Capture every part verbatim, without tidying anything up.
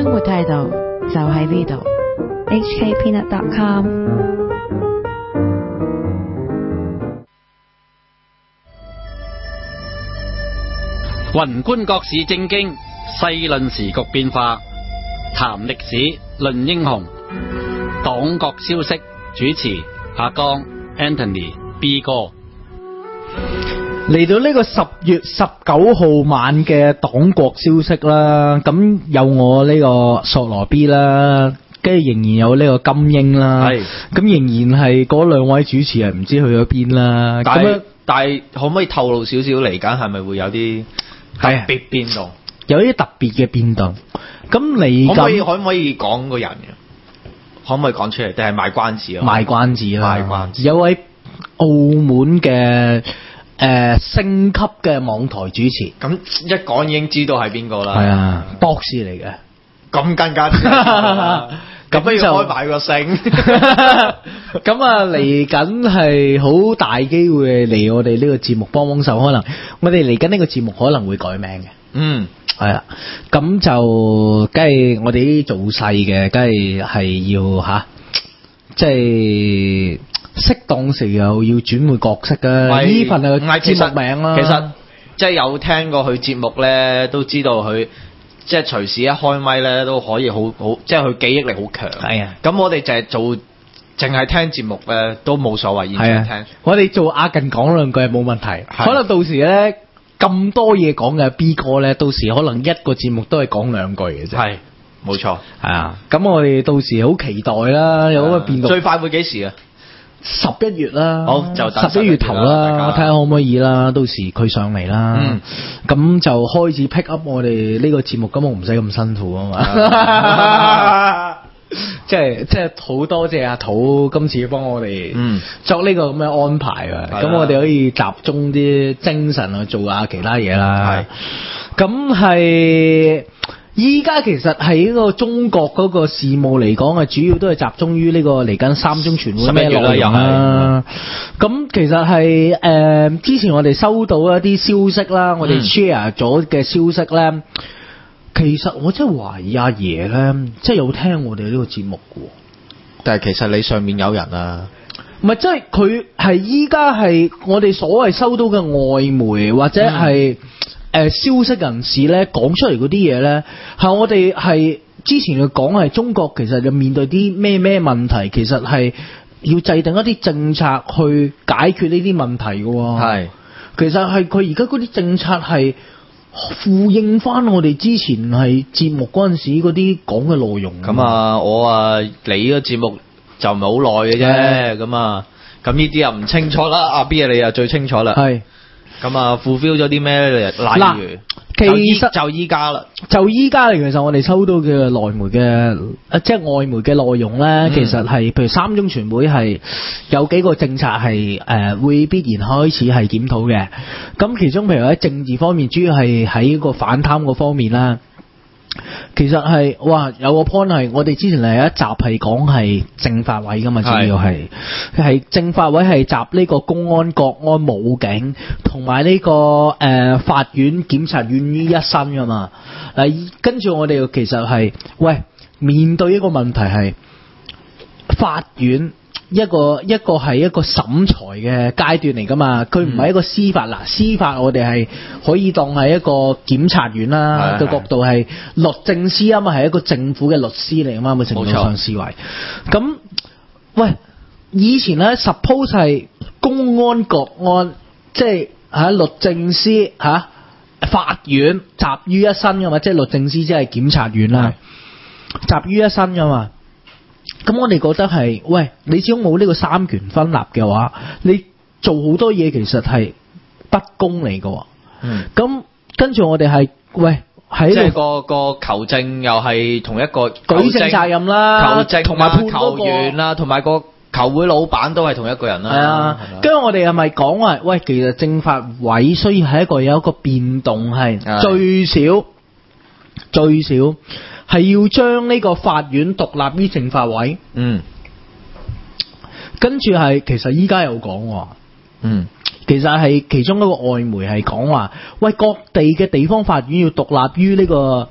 活態度就喺呢度 ，H K peanut dot com。 宏觀國市政經，細論時局變化，談歷史，論英雄，黨國消息。主持阿江 Anthony B 哥。 嚟到呢個十月十九號晚嘅黨國消息啦，咁有我呢個索羅 B 啦，跟住仍然有呢個金英啦，咁仍然係嗰兩位主持人唔知去咗邊啦。 但係咁樣但係可唔可以透露少少嚟緊係咪會有啲特別變動？ 有啲特別嘅變動。咁嚟緊可唔可以可唔可以講個人嘅？可唔可以講出嚟？定係賣關子啊？ 賣關子啦， 賣關子。 有位澳門嘅誒星級嘅網台主持， 咁一講已經知道係邊個啦。 係啊，博士嚟嘅。 咁更加知道。咁不如開埋個星。 咁啊，嚟緊係好大機會嚟我哋呢個節目幫幫手，可能我哋嚟緊呢個節目可能會改名嘅。 嗯。 係啦，咁就梗係我哋啲做細嘅，梗係係要吓，即係適當時候要轉換角色啊！呢份係節目名啦。 其實即係有聽過佢節目咧，都知道佢即係隨時一開咪咧都可以好好，即係佢記憶力好強。 係啊， 咁我哋就係做淨係聽節目咧都冇所謂，現場聽。 啊、我哋做阿近講兩句係冇問題，可能到時咧。咁多嘢講嘅 B 哥咧，到時可能一個節目都係講兩句嘅啫。 係，冇錯。 係啊，咁我哋到時好期待啦，有嗰個變動。 最快會幾時啊？ 十一月啦。 好，就等十一月頭啦，睇下可唔可以啦。到時佢上嚟啦，咁、嗯、就開始 pick up 我哋呢個節目，咁我唔使咁辛苦啊嘛。即係即係好多謝阿土今次幫我哋作呢個咁嘅安排啊！咁、嗯、我哋可以集中啲精神去做下其他嘢啦。咁係依家其實喺呢個中國嗰個事務嚟講啊，主要都係集中於呢個嚟緊三中全會咩內容啦。咁其實係誒、呃、之前我哋收到一啲消息啦，我哋 share 咗嘅消息咧。嗯其實我真係懷疑阿爺咧，即係有聽我哋呢個節目嘅。 但係其實你上面有人啊， 唔係，即係佢係依家係我哋所謂收到嘅外媒或者係誒、嗯呃、消息人士咧講出嚟嗰啲嘢咧，係我哋係之前嘅講係中國其實就面對啲咩咩問題，其實係要制定一啲政策去解決呢啲問題嘅。係，其實係佢而家嗰啲政策係。呼應翻我哋之前係節目嗰陣時嗰啲講嘅內容。 咁啊，我啊嚟呢個節目就唔係好耐嘅啫。咁啊，咁呢啲又唔清楚啦。阿 B 啊，你又最清楚啦。係。咁啊 fulfill 咗啲咩？例如，其實就依家啦。 就依家嚟，其實我哋收到嘅內媒嘅，即係外媒嘅內容咧、嗯，其實係譬如三中全會係有幾個政策係誒、呃、會必然開始係檢討嘅。咁其中譬如喺政治方面，主要係喺個反貪嗰方面啦。其實係哇，有個 point 係我哋之前係有一集係講係政法委噶嘛，主要係係政法委係集呢個公安、國安、武警同埋呢個誒、呃、法院、檢察院於一身噶嘛。嗱，跟住我哋其實係喂面對一個問題係法院。一個一個係一個審裁嘅階段嚟噶嘛，佢唔係一個司法嗱、嗯，司法我哋係可以當係一個檢察院啦嘅角度，係律政司啊嘛，係一個政府嘅律師嚟噶嘛，嘅程度上思維。咁喂，以前咧 suppose 係公安國安，即係吓律政司吓、啊、法院集於一身噶嘛，即係律政司即係檢察院啦，集於一身噶嘛。咁我哋覺得係，喂，你始終冇呢個三權分立嘅話，你做好多嘢其實係不公嚟嘅。嗯。咁跟住我哋係，喂，喺即係個個求證又係同一個舉證責任啦， 求證同埋判球員啦，同埋個球會老闆都係同一個人啦。係啊。 跟住我哋係咪講話，喂，其實政法委需要係一個有一個變動係最少最少。係要將呢個法院獨立於政法委，嗯，跟住係其實依家有講，嗯，其實係其中一個外媒係講話，喂，各地嘅地方法院要獨立於呢個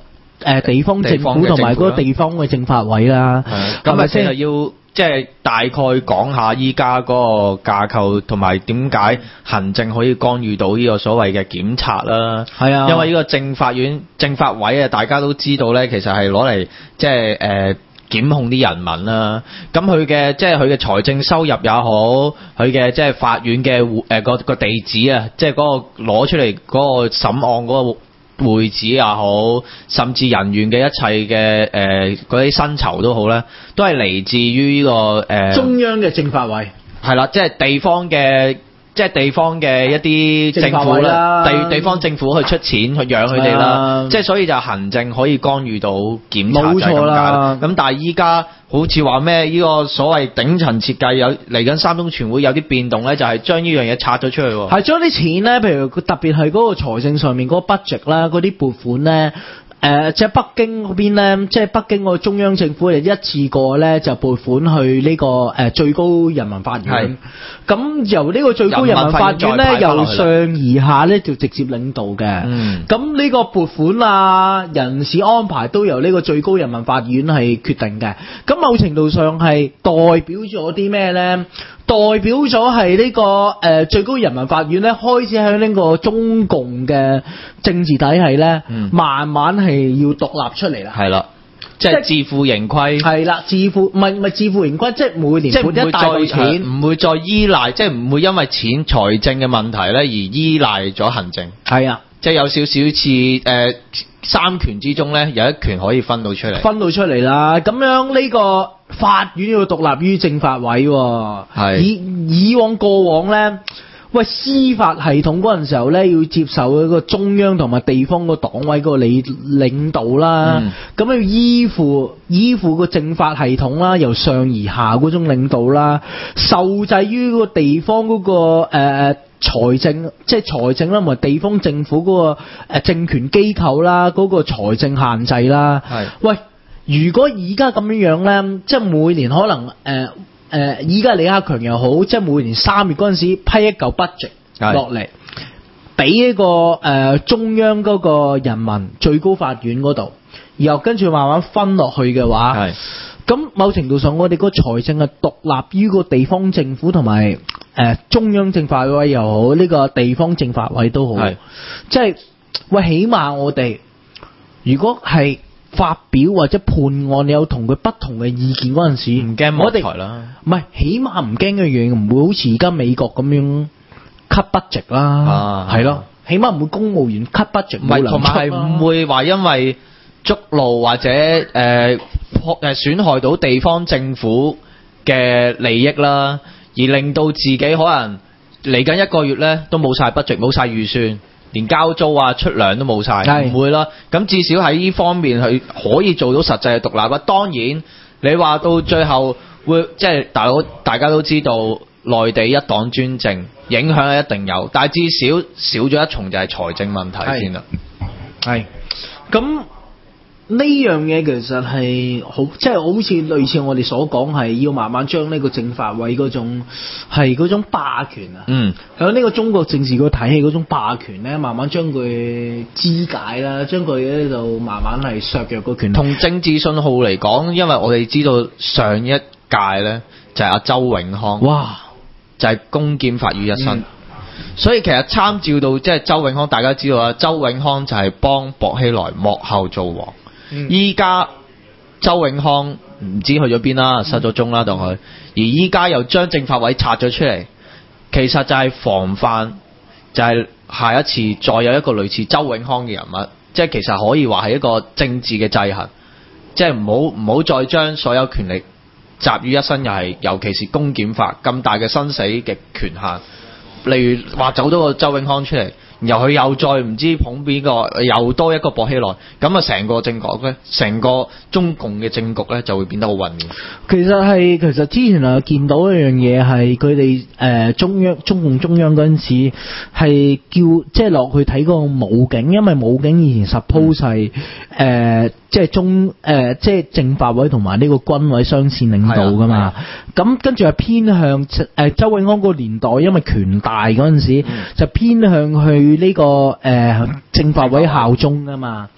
誒地方政府同埋嗰個地方嘅政法委啦。 咁咪先係要即係大概講下依家嗰個架構同埋點解行政可以干預到呢個所謂嘅檢察啦。 係啊， 因為呢個政法院政法委啊，大家都知道咧，其實係攞嚟即係誒檢控啲人民啦。咁佢嘅即係佢嘅財政收入也好，佢嘅即係法院嘅誒個個地址啊，即係嗰個攞出嚟嗰個審案嗰個會址也好，甚至人員嘅一切嘅誒嗰啲薪酬都好咧，都係嚟自於呢、這個誒、呃、 中央嘅政法委。係啦，即係地方嘅。即係地方嘅一啲政府啦，地地方政府去出錢去養佢哋啦，即係所以就行政可以干預到檢察就係咁解啦。咁但係依家好似話咩呢個所謂頂層設計有嚟緊三中全會有啲變動咧，就係將呢樣嘢拆咗出去喎。係將啲錢咧，譬如特別係嗰個財政上面嗰個 budget 啦，嗰啲撥款咧。誒、呃，即係北京嗰邊咧，即係北京個中央政府就一次過咧就撥款去呢、這個誒、呃、最高人民法院。咁由呢個最高人民法院咧，由上而下咧就直接領導嘅。咁、嗯、呢個撥款啊、人事安排都由呢個最高人民法院係決定嘅。咁某程度上係代表咗啲咩咧？代表咗係呢個誒、呃、最高人民法院咧，開始喺呢個中共嘅政治體系咧、嗯，慢慢係要獨立出嚟啦。係啦，即係自負盈虧。係啦，自負唔係唔係自負盈虧，即係每年撥一大筆錢，唔會再依賴，即係唔會因為錢財政嘅問題咧而依賴咗行政。係啊，即係有少少似誒、呃、三權之中咧，有一權可以分到出嚟。分到出嚟啦，咁樣呢個法院要獨立於政法委。係以以往過往咧。喂，司法系統嗰陣時候咧，要接受一個中央同埋地方個黨委個領領導啦，咁、嗯、要依附依附個政法系統啦，由上而下嗰種領導啦，受制於個地方嗰、嗰個誒誒財政，即係財政啦，同埋地方政府嗰個誒政權機構啦，嗰、嗰個財政限制啦。係，喂，如果而家咁樣樣咧，即係每年可能誒。呃誒，依家李克強又好，即係每年三月嗰陣時批一嚿 budget 落嚟，俾一個誒、呃、中央嗰個人民最高法院嗰度，然後跟住慢慢分落去嘅話，咁某程度上我哋個財政係獨立於個地方政府同埋誒中央政法委又好，呢、這個地方政法委都好，即係喂，起碼我哋如果係發表或者判案，你有同佢不同嘅意見嗰陣時，唔驚落台啦。唔係，起碼唔驚嘅樣，唔會好似而家美國咁樣 cut budget 啦。係、啊、咯，起碼唔會公務員 cut budget。唔係，同埋係唔會話因為築路或者誒誒損害到地方政府嘅利益啦，而令到自己可能嚟緊一個月咧都冇晒 budget，冇晒預算。連交租啊、出糧都冇晒，唔會啦。咁至少喺呢方面係可以做到實際嘅獨立。當然，你話到最後會即係大佬，大家都知道內地一黨專政影響係一定有，但係至少少咗一重就係財政問題先啦。係，咁呢樣嘢其實係好，即係好似類似我哋所講係要慢慢將呢個政法委嗰種係嗰種霸權啊，嗯，喺呢個中國政治個體系嗰種霸權咧，慢慢將佢肢解啦，將佢咧就慢慢係削弱個權。同政治信號嚟講，因為我哋知道上一屆咧就係阿周永康，哇，就係公檢法於一身。嗯，所以其實參照到即係周永康，大家知道啦，周永康就係幫薄熙來幕後做王。依、嗯、家周永康唔知去咗邊啦，失咗蹤啦當佢，而依家又將政法委拆咗出嚟，其實就係防範，就係、是、下一次再有一個類似周永康嘅人物，即係其實可以話係一個政治嘅制衡，即係唔好唔好再將所有權力集於一身，又係尤其是公檢法咁大嘅生死嘅權限，例如話走咗個周永康出嚟。然後佢又再唔知捧邊個，又多一個薄熙來，咁啊成個政局咧，成個中共嘅政局咧就會變得好混亂。其實係其實之前啊見到一樣嘢係佢哋誒中央中共中央嗰陣時係叫即係落去睇個武警，因為武警以前 suppose 係誒即係中誒、呃、即係政法委同埋呢個軍委雙線領導噶嘛。咁跟住係偏向誒、呃、周永康個年代，因為權大嗰陣時、嗯、就偏向去。呢、這個誒、呃、政法委效忠啊嘛，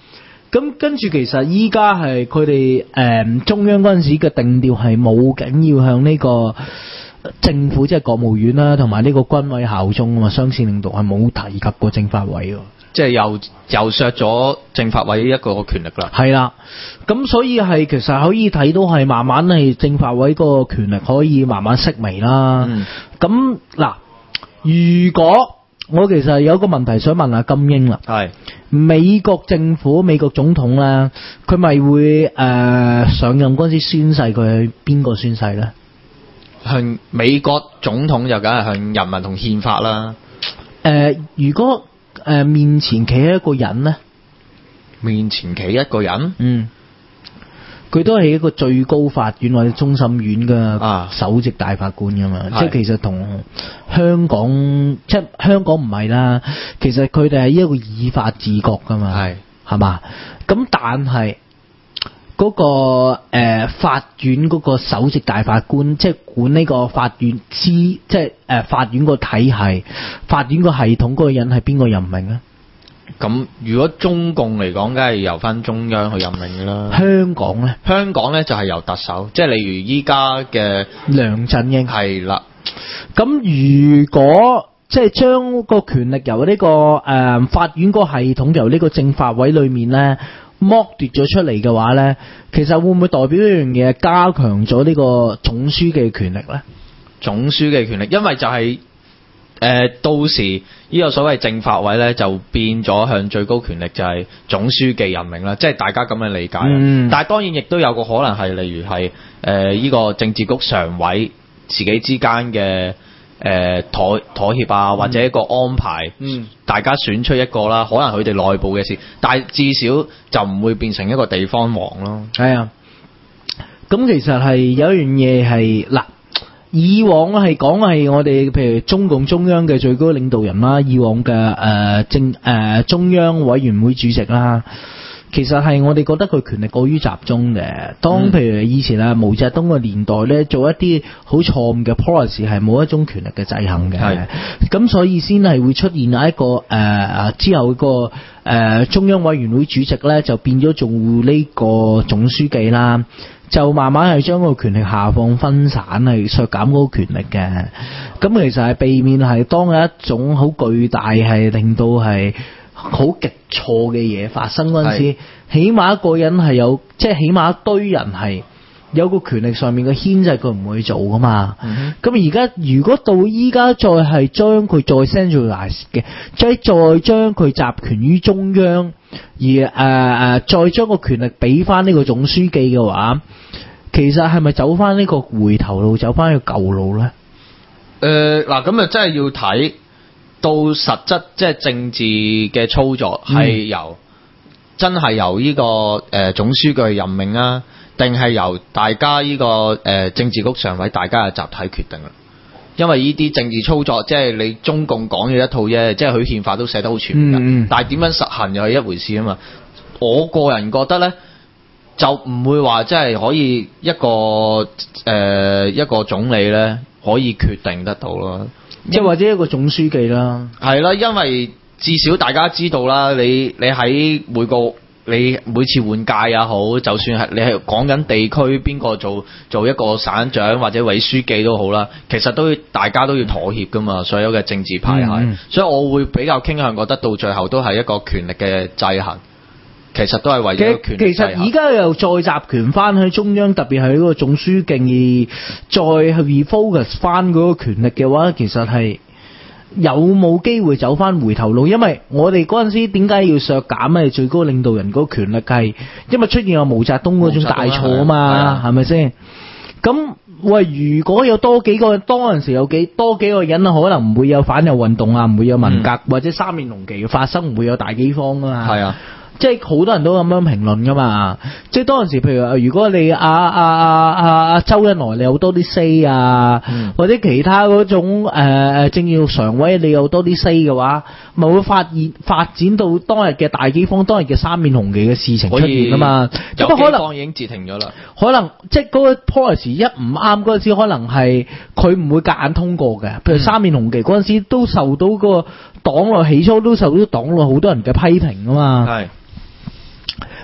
咁跟住其實依家係佢哋誒中央嗰陣時嘅定調係冇緊要向呢個政府即係國務院啦，同埋呢個軍委效忠啊嘛，雙線領導係冇提及過政法委喎， 即係又又削咗政法委一個權力啦。 係啦，咁所以係其實可以睇到係慢慢係政法委個權力可以慢慢式微啦。咁嗱、嗯，如果我其實有個問題想問下金英啦， 係美國政府美國總統咧，佢咪會誒、呃、上任嗰陣時宣誓，佢係邊個宣誓咧？ 向美國總統就梗係向人民同憲法啦。 誒、呃，如果誒、呃、面前企一個人咧， 面前企一個人， 嗯。佢都係一個最高法院或者終審院嘅首席大法官噶嘛，啊、即係其實同香港即係香港唔係啦，其實佢哋係一個以法治國噶嘛，係係嘛？咁但係嗰、那個誒、呃、法院嗰個首席大法官，即係管呢個法院之即係誒、呃、法院個體系、法院個系統嗰個人係邊個任命咧？ 咁如果中共嚟講，梗係由翻中央去任命㗎啦。 香港咧， 香港咧就係由特首，即係例如依家嘅梁振英。 係啦。 咁如果即係將個權力由呢、這個誒、呃、法院個系統由呢個政法委裏面咧剝奪咗出嚟嘅話咧，其實會唔會代表一樣嘢加強咗呢個總書記嘅權力咧？ 總書記嘅權力，因為就係、是。誒、呃，到時呢個所謂政法委咧，就變咗向最高權力就係總書記任命啦，即係大家咁樣理解。嗯、但係當然亦都有個可能係，例如係誒呢個政治局常委自己之間嘅誒妥妥協啊，或者一個安排，嗯，大家選出一個啦，可能佢哋內部嘅事，但係至少就唔會變成一個地方王咯。 係啊，咁其實係有一樣嘢係嗱。以往係講係我哋譬如中共中央嘅最高領導人啦，以往嘅誒、呃、政誒、呃、中央委員會主席啦，其實係我哋覺得佢權力過於集中嘅。當譬如以前啊毛澤東嘅年代咧，做一啲好錯誤嘅 policy 係冇一種權力嘅制衡嘅，咁所以先係會出現一個誒、呃、之後個誒、呃、中央委員會主席咧就變咗做呢個總書記啦。就慢慢係將個權力下放分散，係削減嗰個權力嘅。咁其實係避免係當有一種好巨大係令到係好極錯嘅嘢發生嗰陣時，起碼一個人係有，即係起碼一堆人係有個權力上面嘅牽制，佢唔會做噶嘛。咁而家如果到依家再係將佢再 centralize 嘅，即係再將佢集權於中央。而誒誒、呃，再將個權力俾翻呢個總書記嘅話，其實係咪走翻呢個回頭路，走翻個舊路咧？誒、 呃，嗱，咁啊，真係要睇到實質，即係政治嘅操作係由、嗯、真係由呢、這個誒、呃、總書記任命啊，定係由大家呢、這個誒、呃、政治局常委大家嘅集體決定啦？因為呢啲政治操作，即係你中共講嘅一套啫，即係佢憲法都寫得好全面㗎。嗯、但係點樣實行又係一回事啊嘛。我個人覺得咧，就唔會話即係可以一個誒、呃、一個總理咧可以決定得到咯。 即係或者一個總書記啦。係啦，因為至少大家知道啦，你你喺每個。你每次換屆也好，就算係你係講緊地區邊個做做一個省長或者委書記都好啦，其實都大家都要妥協噶嘛，所有嘅政治派系，嗯、所以我會比較傾向覺得到最後都係一個權力嘅制衡，其實都係為咗權力制衡。其實而家又再集權翻去中央，特別係呢個總書記，再去 refocus 翻嗰個權力嘅話，其實係。有冇機會走翻回頭路？因為我哋嗰陣時點解要削減咧？最高領導人嗰個權力係因為出現有毛澤東嗰種大錯啊嘛，係咪先？咁喂，如果有多幾個，當陣時有幾多幾個人可能唔會有反右運動啊，唔會有文革、嗯、或者三面紅旗嘅發生，唔會有大饑荒啊嘛。係啊。即係好多人都咁樣評論噶嘛，即係當陣時，譬如如果你阿阿阿阿阿周恩來你有多啲 say 啊，嗯、或者其他嗰種誒誒政治常委你有多啲 say 嘅話，咪會發現發展到當日嘅大饑荒、當日嘅三面紅旗嘅事情出現啊嘛。咁可能已經截停咗啦。可能即係嗰個 policy 一唔啱嗰陣時，可能係佢唔會夾硬通過嘅。譬如三面紅旗嗰陣時都受到個黨內起初都受到黨內好多人嘅批評啊嘛。係。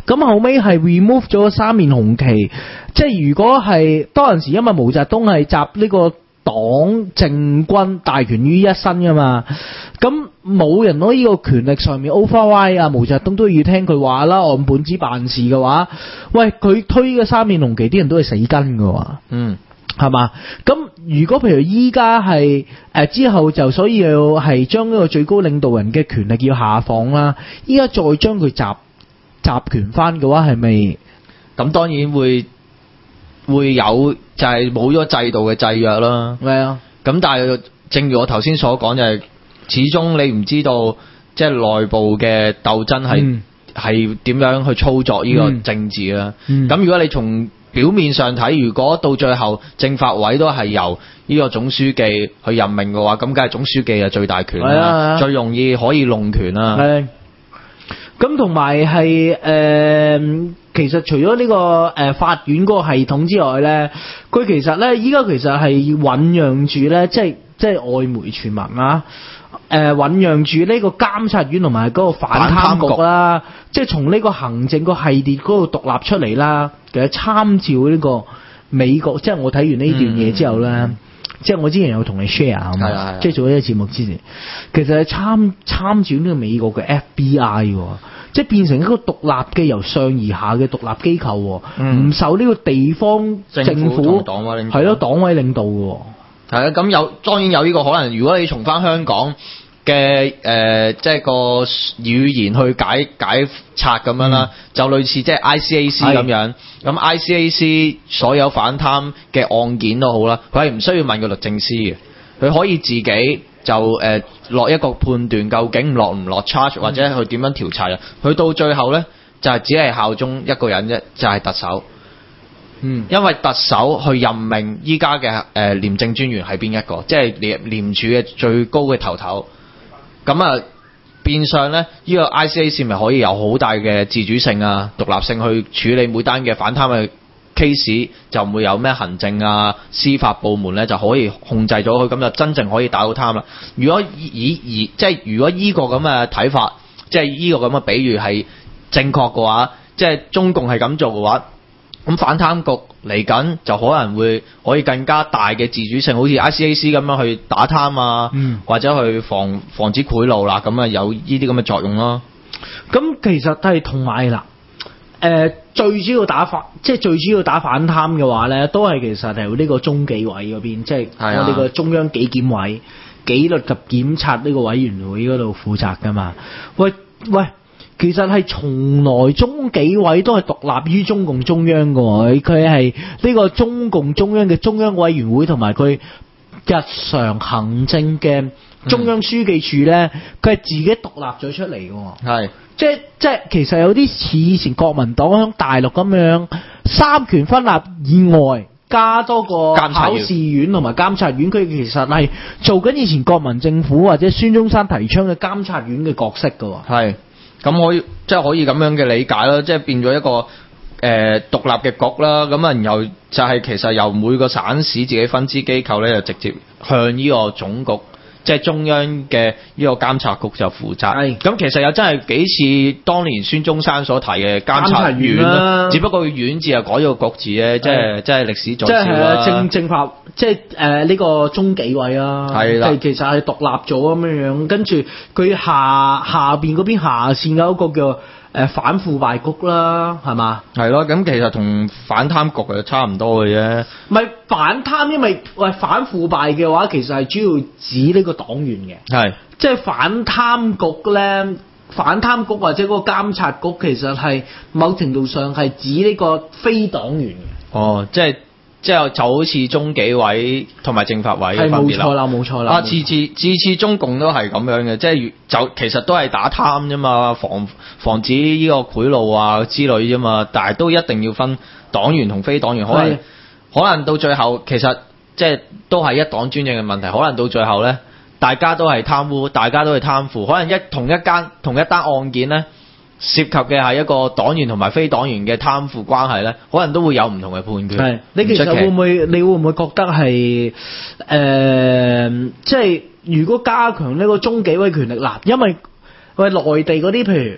咁後尾係 remove 咗三面紅旗，即係如果係當陣時，因為毛澤東係集呢個黨政軍大權於一身噶嘛，咁冇人攞呢個權力上面 override 啊，毛澤東都要聽佢話啦，按本子辦事嘅話，喂，佢推嘅三面紅旗啲人都係死跟噶喎， 嗯， 係嘛？咁如果譬如依家係誒之後就所以要係將呢個最高領導人嘅權力要下放啦，依家再將佢集集權翻嘅話，係咪？ 咁當然會會有就係冇咗制度嘅制約啦。 係啊。 咁但係正如我頭先所講，就係始終你唔知道即係內部嘅鬥爭係係點樣去操作呢個政治啦。咁、嗯嗯、如果你從表面上睇，如果到最後政法委都係由呢個總書記去任命嘅話，咁梗係總書記係最大權啦，啊、最容易可以弄權啦。 係。咁同埋係誒，其實除咗呢、這個誒、呃、法院嗰個系統之外咧，佢其實咧依家其實係醖釀住咧，即係即係外媒傳聞啊，誒醖釀住呢個監察院同埋嗰個反貪局啦，即係從呢個行政個系列嗰度獨立出嚟啦。其實參照呢個美國，即係我睇完呢段嘢之後咧。嗯嗯即係我之前有同你 share 啊嘛，即係做呢個節目之前，其實係參參照呢個美國嘅 F B I 喎，即係變成一個獨立嘅由上而下嘅獨立機構，唔、嗯、受呢個地方政府黨委係咯黨委領導嘅。 係啊，咁有當然有呢個可能。如果你從翻香港嘅誒、呃，即係個語言去解解拆咁樣啦、嗯，就類似即係 I C A C 咁樣。咁 I C A C 所有反貪嘅案件都好啦，佢係唔需要問個律政司嘅，佢可以自己就誒落、呃、一個判斷，究竟落唔落 charge 或者佢點樣調查啊？佢到最後咧就係、是、只係效忠一個人啫，就係、是、特首。嗯，因為特首去任命依家嘅誒廉政專員係邊一個，即係廉廉署嘅最高嘅頭頭。咁啊，變相咧，呢個 I C A C 咪可以有好大嘅自主性啊、獨立性去處理每單嘅反貪嘅 case， 就唔會有咩行政啊、司法部門咧就可以控制咗佢，咁就真正可以打到貪啦。如果以以即係如果依個咁嘅睇法，即係依個咁嘅比喻係正確嘅話，即係中共係咁做嘅話，咁反貪局嚟緊就可能會可以更加大嘅自主性，好似 I C A C 咁樣去打貪啊、嗯，或者去防防止賄賂啦，咁啊有呢啲咁嘅作用咯。 咁其實都係同埋啦，誒、呃、最主要打反即係最主要打反貪嘅話咧，都係其實係呢個中紀委嗰邊，即係我哋個中央紀檢委紀律及檢察呢個委員會嗰度負責噶嘛。喂喂。其實係從來中紀委都係獨立於中共中央嘅，佢係呢個中共中央嘅中央委員會同埋佢日常行政嘅中央書記處咧，佢、嗯、係自己獨立咗出嚟嘅。係，即係即係其實有啲似以前國民黨響大陸咁樣三權分立以外，加多個考試院同埋監察院，佢其實係做緊以前國民政府或者孫中山提倡嘅監察院嘅角色嘅。係。 咁可以即係可以咁樣嘅理解啦，即係變咗一個誒、呃、獨立嘅局啦。咁啊，然後就係其實由每個省市自己分支機構咧，就直接向呢個總局，即係中央嘅呢個監察局就負責。係。咁其實又真係幾似當年孫中山所提嘅監察院啦，只不過院字又改咗個局字咧，即係即係歷史在笑啦。 即係政政法，即係誒呢個中紀委啊，係啦，其實係獨立咗咁樣樣，跟住佢下下邊嗰邊下線有一個叫誒反腐敗局啦，係嘛？ 係咯，咁其實同反貪局就差唔多嘅啫。 唔係反貪，因為喂反腐敗嘅話，其實係主要指呢個黨員嘅，係即係反貪局咧。反貪局或者嗰個監察局，其實係某程度上係指呢個非黨員嘅。 哦，即係即係就好似中紀委同埋政法委嘅分別啦。係冇錯啦，冇錯啦。啊，次次次次中共都係咁樣嘅，即係就其實都係打貪啫嘛，防防止呢個賄賂啊之類啫嘛，但係都一定要分黨員同非黨員，可能可能到最後其實即係都係一黨專政嘅問題，可能到最後咧。大家都係貪污，大家都係貪腐，可能一同一間同一單案件咧，涉及嘅係一個黨員同埋非黨員嘅貪腐關係咧，可能都會有唔同嘅判決。係， 你其實會唔會？你會唔會覺得係誒、呃，即係如果加強呢個中紀委權力嗱，因為喂內地嗰啲譬如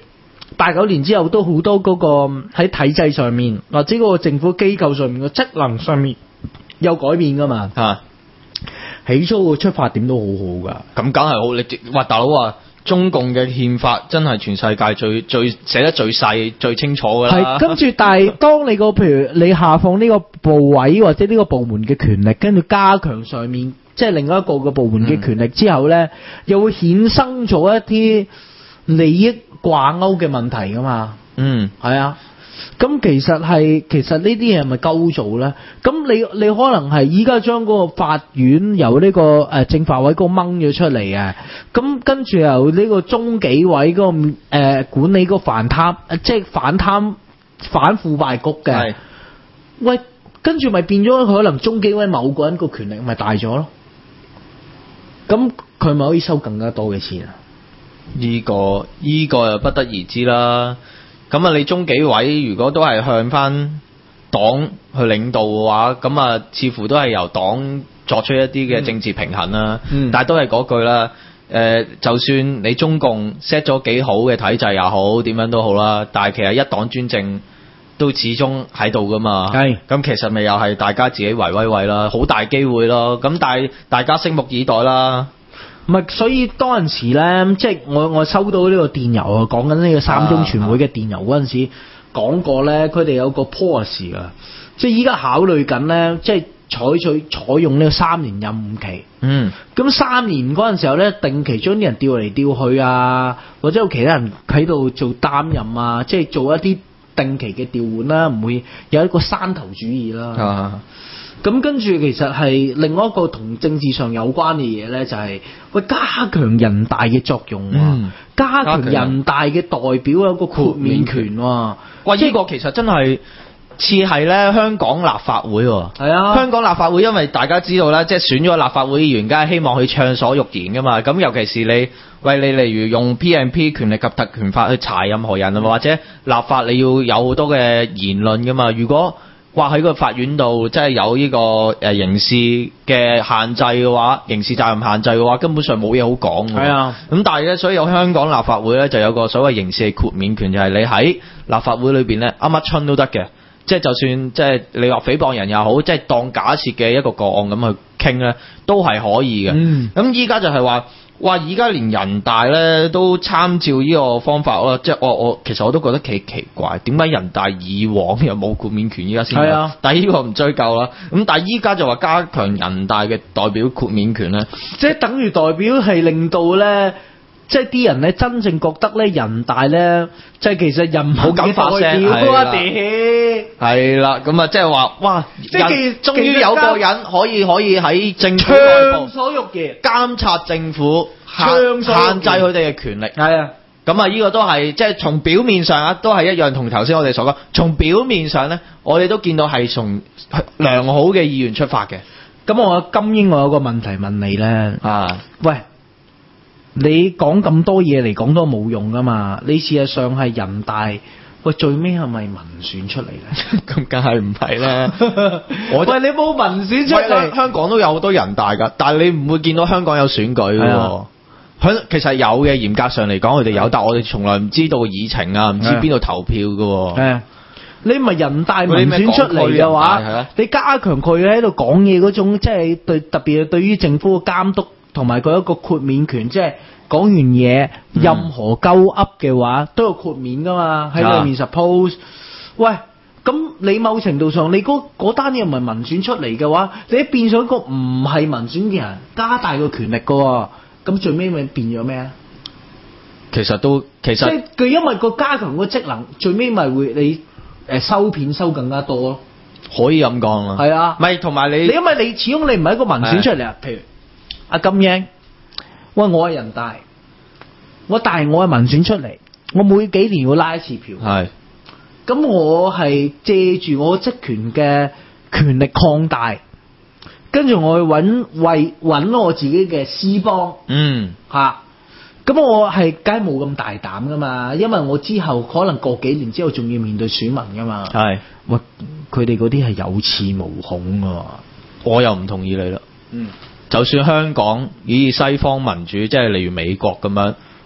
八九年之後都好多嗰個喺體制上面或者嗰個政府機構上面嘅職能上面有改變噶嘛。 啊， 起初個出發點都好好噶。 咁梗係好，你話大佬話中共嘅憲法真係全世界最最寫得最細最清楚噶啦。 係，跟住但係當你個譬如你下放呢個部委或者呢個部門嘅權力，跟住加強上面即係另一個嘅部門嘅權力之後咧，嗯、又會衍生咗一啲利益掛鈎嘅問題噶嘛。 嗯， 係啊。咁其實係其實呢啲嘢係咪夠做咧？咁你你可能係依家將嗰個法院由呢、這個誒、呃、政法委嗰個掹咗出嚟嘅，咁跟住由呢個中紀委嗰、那個誒、呃、管理個反貪，即係反貪反腐敗局嘅。係。喂，跟住咪變咗可能中紀委某個人個權力咪大咗咯？咁佢咪可以收更加多嘅錢啊？ 呢、這個呢、這個又不得而知啦。咁啊，你中紀委如果都係向翻黨去領導嘅話，咁啊，似乎都係由黨作出一啲嘅政治平衡啦。嗯、但係都係嗰句啦，誒、呃，就算你中共 set 咗幾好嘅體制又好，點樣都好啦，但係其實一黨專政都始終喺度噶嘛。係。咁其實咪又係大家自己圍威喂啦，好大機會咯。咁但係大家拭目以待啦。 唔係，所以當陣時咧，即係我我收到呢個電郵啊，講緊呢個三中全會嘅電郵嗰陣時講過咧，佢哋有個 policy 啊，即係依家考慮緊咧，即係採取採用呢個三年任務期。嗯。咁三年嗰陣時候咧，定期將啲人調嚟調去啊，或者有其他人喺度做擔任啊，即係做一啲定期嘅調換啦，唔會有一個山頭主義啦。啊。咁跟住其實係另外一個同政治上有關嘅嘢咧，就係、是、喂加強人大嘅作用、啊嗯、加強人大嘅代表有個豁免權喎、啊。 喂，呢個其實真係似係咧香港立法會喎。係啊，香港立法會因為大家知道咧，即係選咗立法會議員，梗係希望佢暢所欲言噶嘛。咁尤其是你喂你例如用 P M P 權力及特權法去查任何人啊，或者立法你要有好多嘅言論噶嘛。如果話喺個法院度，即係有呢個誒刑事嘅限制嘅話，刑事責任限制嘅話，根本上冇嘢好講。係啊，咁但係咧，所以有香港立法會咧就有個所謂刑事嘅豁免權，就係、是、你喺立法會裏邊咧，啱乜春都得嘅，即係就算即係你話誹謗人又好，即係當假設嘅一個個案咁去傾咧，都係可以嘅。咁依家就係話。哇！而家連人大咧都參照呢個方法咯，即係我我其實我都覺得幾奇怪，點解人大以往又冇豁免權，依家先有？係啊，但係呢個唔追究啦。咁但係依家就話加強人大嘅代表豁免權咧， 即係等於代表係令到咧，即係啲人咧真正覺得咧人大咧，即係其實人民嘅代表啊！ 係啦，咁啊，即係話，哇！即係終於有個人可以可以喺政府內部暢所欲言監察政府，限限制佢哋嘅權力。係啊，咁啊，呢個都係即係從表面上啊，都係一樣同頭先我哋所講。從表面上咧，我哋都見到係從良好嘅意願出發嘅。 咁我金英，我有個問題問你咧。啊，喂，你講咁多嘢嚟講都冇用噶嘛？你事實上係人大。喂，最尾係咪民選出嚟咧？ 咁梗係唔係啦！我喂，你冇民選出嚟， 香港都有好多人大㗎，但係你唔會見到香港有選舉喎。響其實有嘅，嚴格上嚟講，佢哋有，但係我哋從來唔知道議程啊，唔知邊度投票㗎。係你唔係人大民選出嚟嘅話，你加強佢喺度講嘢嗰種，即係對特別係對於政府嘅監督同埋佢一個豁免權，即係。講完嘢，任何鳩噏嘅話都有豁免噶嘛，喺裏面 suppose。喂，咁你某程度上，你嗰嗰單嘢唔係民選出嚟嘅話，你變咗一個唔係民選嘅人，加大個權力噶喎，咁最尾咪變咗咩啊？ 其實都其實即係佢因為個加強個職能，最尾咪會你誒收片收更加多咯。 可以咁講啊。係啊，咪同埋你， 你因為你始終你唔係一個民選出嚟啊，譬如阿金英。喂，我係人大，我但係我係民選出嚟，我每幾年要拉一次票。係，咁我係借住我職權嘅權力擴大，跟住我去揾為揾我自己嘅私幫。嗯，嚇、啊，咁我係梗係冇咁大膽噶嘛，因為我之後可能過幾年之後仲要面對選民噶嘛。係，喂，佢哋嗰啲係有恃無恐噶， 我又唔同意你啦。嗯。就算香港以西方民主，即係例如美國咁樣，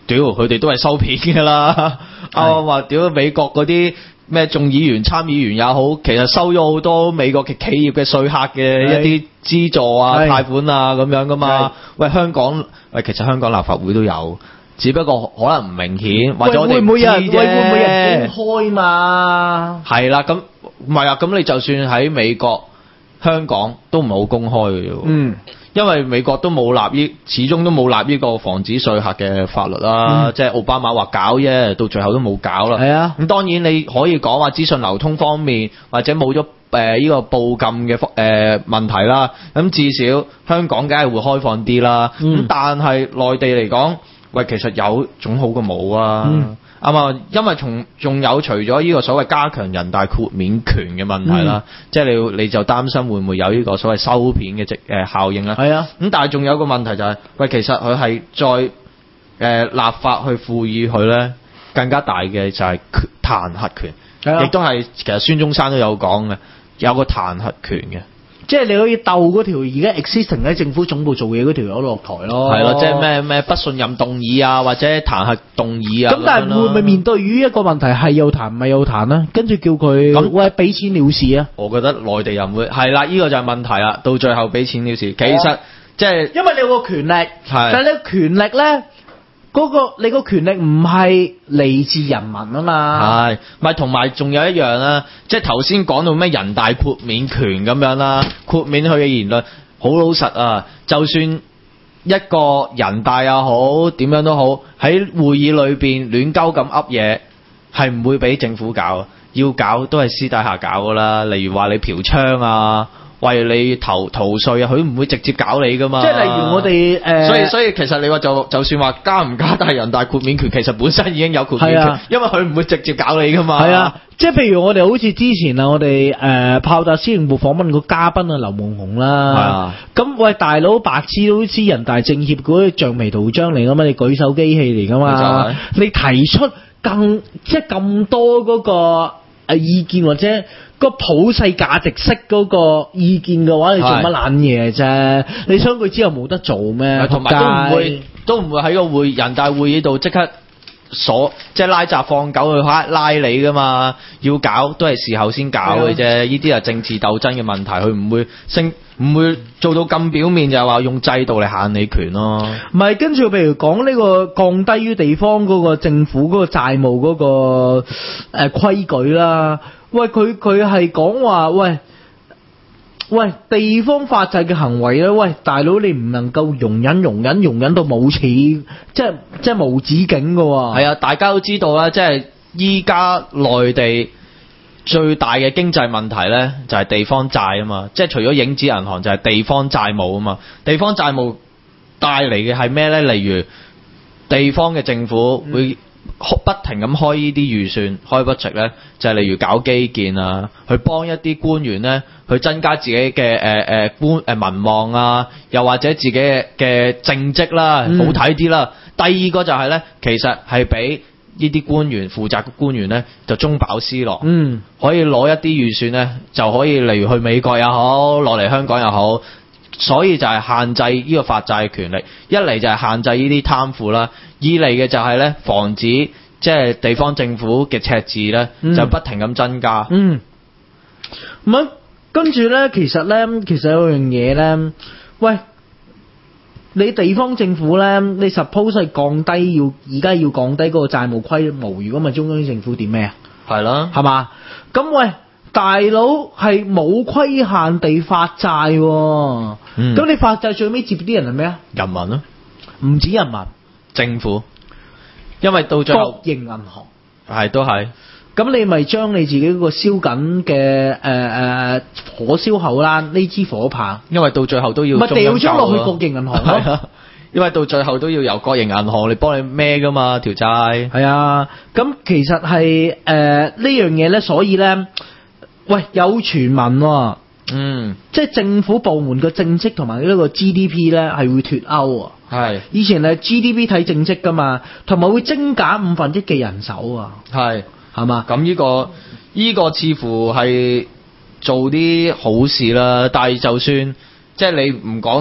屌佢哋都係收片㗎啦。啱話屌美國嗰啲咩眾議員、參議員也好，其實收咗好多美國嘅企業嘅稅客嘅一啲資助啊、貸款啊咁樣噶嘛。喂，香港喂，其實香港立法會都有，只不過可能唔明顯，或者我哋唔知啫。喂，會唔會有人公開嘛？係啦，咁唔係啊，咁你就算喺美國、香港都唔係好公開嘅啫。嗯。因為美國都冇立呢，始終都冇立呢個防止稅客嘅法律啦。嗯、即係奧巴馬話搞啫，到最後都冇搞啦。係啊，咁當然你可以講話資訊流通方面，或者冇咗誒呢個報禁嘅誒、呃、問題啦。咁至少香港梗係會開放啲啦。咁、嗯、但係內地嚟講，喂，其實有總好過冇啊。嗯啱啊，因為從仲有除咗呢個所謂加強人大豁免權嘅問題啦，嗯、即係你你就擔心會唔會有呢個所謂收片嘅即誒效應啦。係啊，咁但係仲有一個問題就係、是，喂，其實佢係再誒、呃、立法去賦予佢咧更加大嘅就係彈劾權，亦都係其實孫中山都有講嘅，有個彈劾權嘅。即係你可以鬥嗰條而家 existing 喺政府總部做嘢嗰條友落台咯，係咯，即係咩咩不信任動議啊，或者彈劾動議啊。咁但係會唔會面對於一個問題係有彈唔係有彈咧？跟住叫佢咁喂俾錢了事啊？我覺得內地人會係啦，呢、這個就係問題啦。到最後俾錢了事，其實即係、就是、因為你有個權力，但係你權力咧。嗰、那個你個權力唔係嚟自人民啊嘛，係咪同埋仲有一樣啦，即係頭先講到咩人大豁免權咁樣啦，豁免佢嘅言論，好老實啊，就算一個人大又好點樣都好，喺會議裏邊亂鳩咁噏嘢，係唔會俾政府搞，要搞都係私底下搞噶啦，例如話你嫖娼啊。為你投逃稅啊，佢唔會直接搞你噶嘛。即係例如我哋誒、呃，所以所以其實你話就就算話加唔加大人大豁免權，其實本身已經有豁免權，啊、因為佢唔會直接搞你噶嘛。係啊，即係譬如我哋好似之前啊，我哋誒炮達司令部訪問個嘉賓啊，劉夢熊啦。係啊。咁喂，大佬白痴都知人大政協嗰啲橡皮圖章嚟噶嘛？你舉手機器嚟噶嘛？你提出更即係咁多嗰個誒意見或者。個普世價值式嗰個意見嘅話，你做乜撚嘢啫？你想佢之後冇得做咩？同埋都唔會，都唔會喺個會人大會議度即刻鎖，即係拉閘放狗去拉拉你噶嘛？要搞都係事後先搞嘅啫。呢啲係政治鬥爭嘅問題，佢唔會升，唔會做到咁表面，就係話用制度嚟限你權咯。唔係，跟住譬如講呢個降低於地方嗰個政府嗰個債務嗰個誒規矩啦。喂，佢佢係講話，喂喂，地方法制嘅行為咧，喂，大佬你唔能夠容忍容忍容忍到冇止，即係即係無止境嘅喎。係啊，大家都知道啦，即係依家內地最大嘅經濟問題咧，就係地方債啊嘛，即係除咗影子銀行就係地方債務啊嘛。地方債務帶嚟嘅係咩咧？例如地方嘅政府會不停咁開呢啲預算開budget咧，就係、是、例如搞基建啊，去幫一啲官員咧去增加自己嘅誒誒官誒民望啊，又或者自己嘅嘅政績啦，好睇啲啦。第二個就係咧，其實係俾呢啲官員負責嘅官員咧就中飽私囊，嗯，可以攞一啲預算咧就可以例如去美國又好，落嚟香港又好。所以就係限制呢個發債嘅權力，一嚟就係限制呢啲貪腐啦，二嚟嘅就係咧防止即係地方政府嘅赤字咧、嗯、就不停咁增加。嗯，咁跟住咧，其實咧，其實有樣嘢咧，喂，你地方政府咧，你 suppose 係降低要而家要降低嗰個債務規模，如果咪中央政府點咩啊？係啦，係嘛？咁喂。大佬係冇規限地發債，咁、嗯、你發債最尾接啲人係咩啊？人民啊，唔止人民，政府，因為到最後國營銀行係都係，咁你咪將你自己嗰個燒緊嘅誒誒火燒後啦，呢支火棒，因為到最後都要咪掉咗落去國營銀行咯，因為到最後都要由國營銀行嚟幫你孭噶嘛條債，係啊，咁其實係誒、呃、呢樣嘢咧，所以咧。喂，有傳聞喎，嗯，即係政府部門嘅政績同埋呢個 G D P 咧係會脫鈎啊，係，以前係 G D P 睇政績噶嘛，同埋會精簡五分一嘅人手啊，係，係嘛？咁呢個呢個似乎係做啲好事啦，但係就算即係你唔講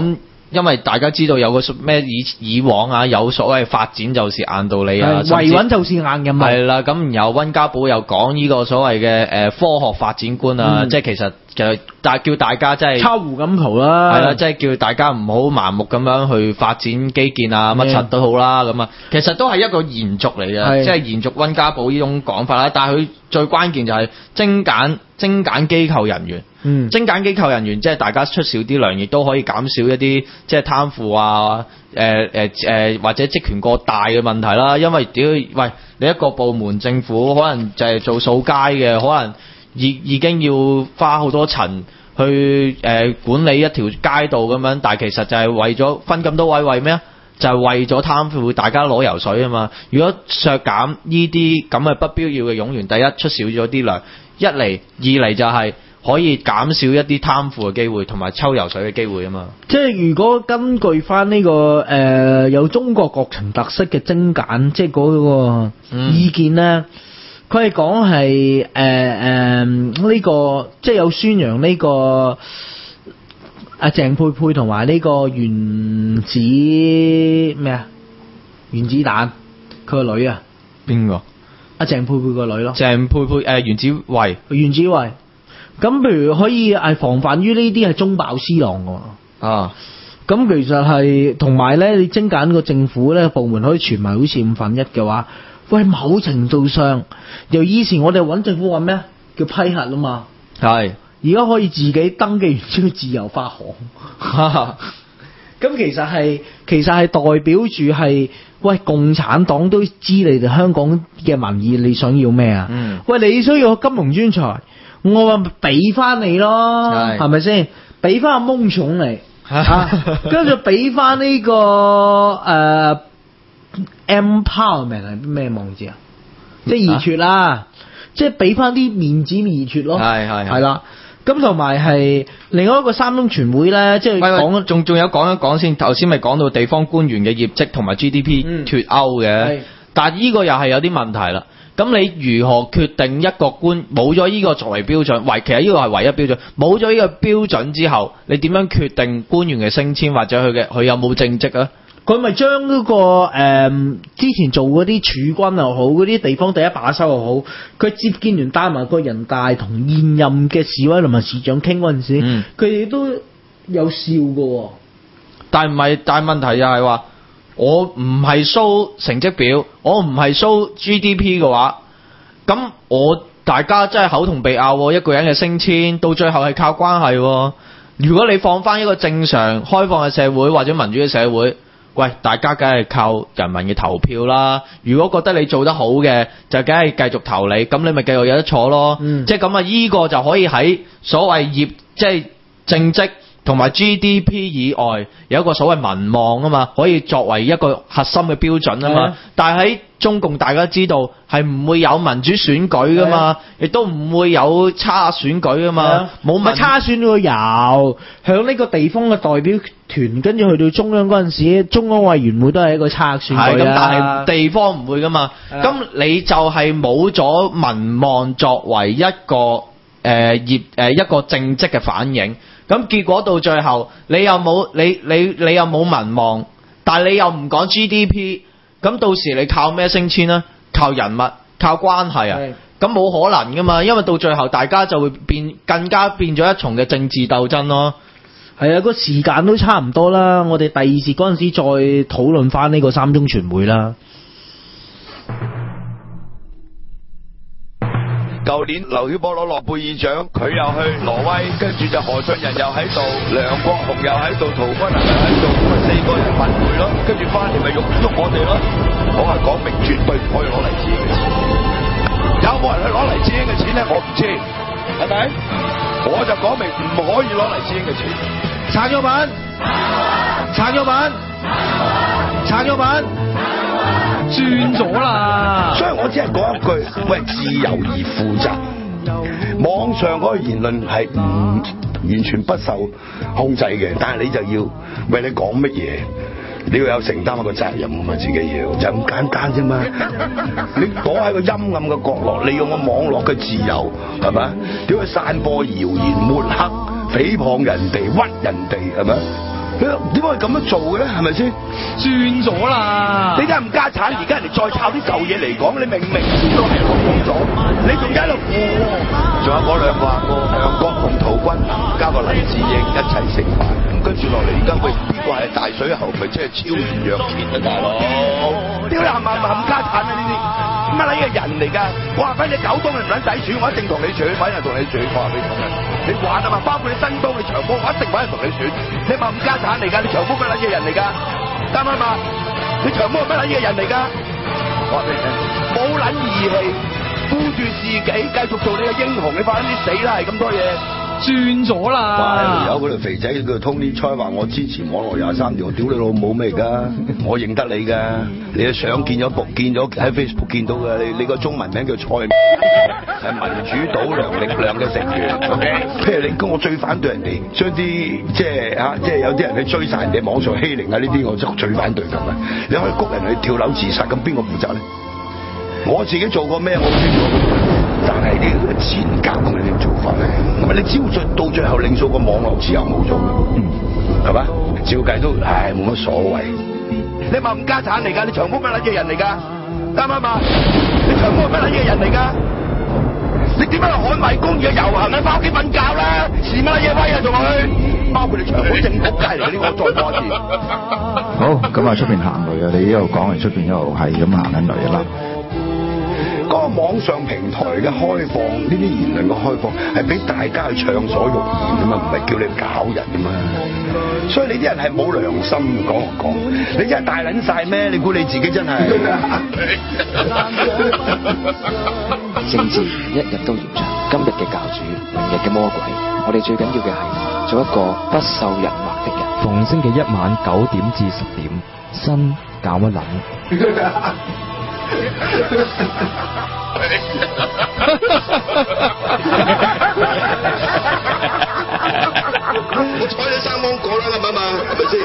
因為大家知道有個咩以以往啊，有所謂發展就是硬道理啊， 維穩就是硬任務。 係啦，咁然後溫家寶又講呢個所謂嘅誒科學發展觀啊， 嗯、 即係其實其實但係叫大家即係抄胡錦濤啦， 係啦，即係叫大家唔好盲目咁樣去發展基建啊，乜柒都好啦，咁啊，其實都係一個延續嚟嘅，即係延續溫家寶呢種講法啦。但係佢最關鍵就係精簡精簡機構人員。嗯，精簡機構人員即係大家出少啲糧，亦都可以減少一啲即係貪腐啊，誒誒誒或者職權過大嘅問題啦。因為屌喂，你一個部門政府可能就係做掃街嘅，可能已已經要花好多層去誒、呃、管理一條街道咁樣，但係其實就係為咗分咁多位為咩啊？就係、是、為咗貪腐，大家攞油水啊嘛。如果削減呢啲咁嘅不必要嘅冗員，第一出少咗啲糧，一嚟二嚟就係、是。可以減少一啲貪腐嘅機會同埋抽油水嘅機會啊嘛！ 即係如果根據翻、這、呢個誒、呃、有中國國情特色嘅精簡，即係嗰個意見咧，佢係講係誒誒呢個即係有宣揚呢、這個阿鄭佩佩同埋呢個原子咩啊？原子彈佢個女啊？ 邊個？阿鄭佩佩個女咯？ 鄭佩佩誒、呃、原子衛， 原子衛。咁譬如可以係防範於呢啲係中飽私囊喎。啊，咁其實係同埋咧，你精簡個政府咧部門可以全埋好似五分一嘅話，喂，某程度上由以前我哋揾政府揾咩叫批核啊嘛，係，而家可以自己登記完之後自由發行。咁其實係其實係代表住係，喂，共產黨都知你哋香港嘅民意，你想要咩啊？嗯，喂，你需要金融專才。我話俾翻你咯，係咪先？俾翻阿蒙重嚟，跟住俾翻呢個誒、呃、empowerment 係咩網字啊？即係易脱啦，即係俾翻啲面子易脱咯。係係係啦。咁同埋係另外一個三中全會咧，即係講仲仲有講一講先。頭先咪講到地方官員嘅業績同埋 G D P 脱歐嘅，嗯、但係呢個又係有啲問題啦。咁你如何決定一個官冇咗呢個作為標準？唯其實呢個係唯一標準。冇咗呢個標準之後，你點樣決定官員嘅升遷或者佢嘅佢有冇正職啊？ 佢咪將嗰個誒、呃、之前做嗰啲駐軍又好，嗰啲地方第一把手又好，佢接見完帶埋個人大同現任嘅市委同埋市長傾嗰陣時，佢哋、嗯、都有笑㗎。 但係唔係，但係問題又係話。我唔係 show 成績表，我唔係 show G D P 嘅話，咁我大家真係口同鼻拗，一個人嘅升遷到最後係靠關係。如果你放翻一個正常開放嘅社會或者民主嘅社會，喂，大家梗係靠人民嘅投票啦。如果覺得你做得好嘅，就梗係繼續投你，咁你咪繼續有得坐咯。嗯、即係咁啊，依個就可以喺所謂業即係政績同埋 G D P 以外有一個所謂民望啊嘛，可以作為一個核心嘅標準啊嘛。的但係喺中共大家知道係唔會有民主選舉噶嘛，亦的都唔會有差選舉噶嘛，冇乜差選會有，響呢個地方嘅代表團，跟住去到中央嗰陣時，中央委員會都係一個差選舉咁，但係地方唔會噶嘛。咁的你就係冇咗民望作為一個誒業誒一個政績嘅反映。咁結果到最後，你又冇你你你又冇民望，但係你又唔講 G D P， 咁到時你靠咩升遷呢？靠人物，靠關係啊？咁冇可能噶嘛，因為到最後大家就會變更加變咗一重嘅政治鬥爭咯。 係啊，個時間都差唔多啦，我哋第二節嗰陣時再討論翻呢個三中全會啦。 舊年劉曉波攞諾貝爾獎，佢又去挪威，跟住就何俊仁又喺度，梁國雄又喺度，陶君行又喺度，咁啊四個人混會咯，跟住翻嚟咪喐喐我哋咯。我係講明絕對唔可以攞黎智英嘅錢，有冇人去攞黎智英嘅錢咧？我唔知，係咪？我就講明唔可以攞黎智英嘅錢。 撐咗版，撐咗版，撐咗版。轉咗啦， 所以我只係講一句，喂，自由而負責。網上嗰個言論係唔完全不受控制嘅，但係你就要喂，你講乜嘢，你要有承擔一個責任啊嘛，自己要就咁簡單啫嘛。你躲喺個陰暗嘅角落，利用個網絡嘅自由，係咪？點去散播謠言、抹黑、誹謗人哋、屈人哋，係咪？ 點解可以咁樣做嘅咧？係咪先？ 轉咗啦！ 你家唔家產，而家人哋再抄啲舊嘢嚟講，你明明知道係攞咗，你仲喺度附和。仲有嗰兩個阿哥，梁國雄、陶君行加個黎智英一齊食飯，咁跟住落嚟，而家喂呢個係大水喉，咪即係超然若揭啊，大佬！屌你冚冚冚家產啊！呢啲乜撚嘢人嚟㗎？我話俾你，九東你唔撚使選，我一定同你選，揾人同你選。我話俾你聽，你玩啊嘛，包括你新東、你長毛，我一定揾人同你選。你冚家產嚟㗎？你長毛乜撚嘢人嚟㗎？啱唔啱啊？你長毛係乜撚嘢人嚟㗎？我話俾你聽，冇撚義氣，顧住自己繼續做你嘅英雄，你快啲死啦！係咁多嘢。 轉咗啦！ 有嗰條肥仔叫 Tony Choi 話我支持網絡廿三條，屌你老母咩㗎？我認得你㗎，你嘅相見咗，見咗喺 Facebook 見到㗎，你你個中文名叫蔡，係民主島良力量嘅成員。OK， 譬如你，我最反對人哋將啲即係嚇，即係有啲人去追殺人哋網上欺凌啊呢啲，我真最反對㗎嘛。你可以谷人去跳樓自殺，咁邊個負責咧？我自己做過咩？我知道。但係呢個賤格咁嘅點做法咧？咁啊，你只要最到最後令到個網絡自由冇咗嘅，嗯，係嘛？照計都唉冇乜所謂。你話唔家產嚟㗎？你長毛乜撚嘢人嚟㗎？啱唔啱啊？你長毛乜撚嘢人嚟㗎？你點解去捍衞公義嘅遊行啊？翻屋企瞓覺啦！示乜撚嘢威啊？仲去？包括你長毛政府界嚟嗰啲，我再講一次。 好，咁啊出邊行雷啊！你一路講嚟出邊一路係咁行緊雷啦。 嗰個網上平台嘅開放，呢啲言論嘅開放係俾大家去暢所欲言㗎嘛，唔係叫你搞人㗎嘛。所以你啲人係冇良心講嚟講，你真係大撚晒咩？你估你自己真係？ 政治一日都延長，今日嘅教主，明日嘅魔鬼。我哋最緊要嘅係做一個不受人罵的人。 逢星期一晚九點至十點，新搞乜撚？ 我睬你生芒果啦，係咪嘛？係咪先？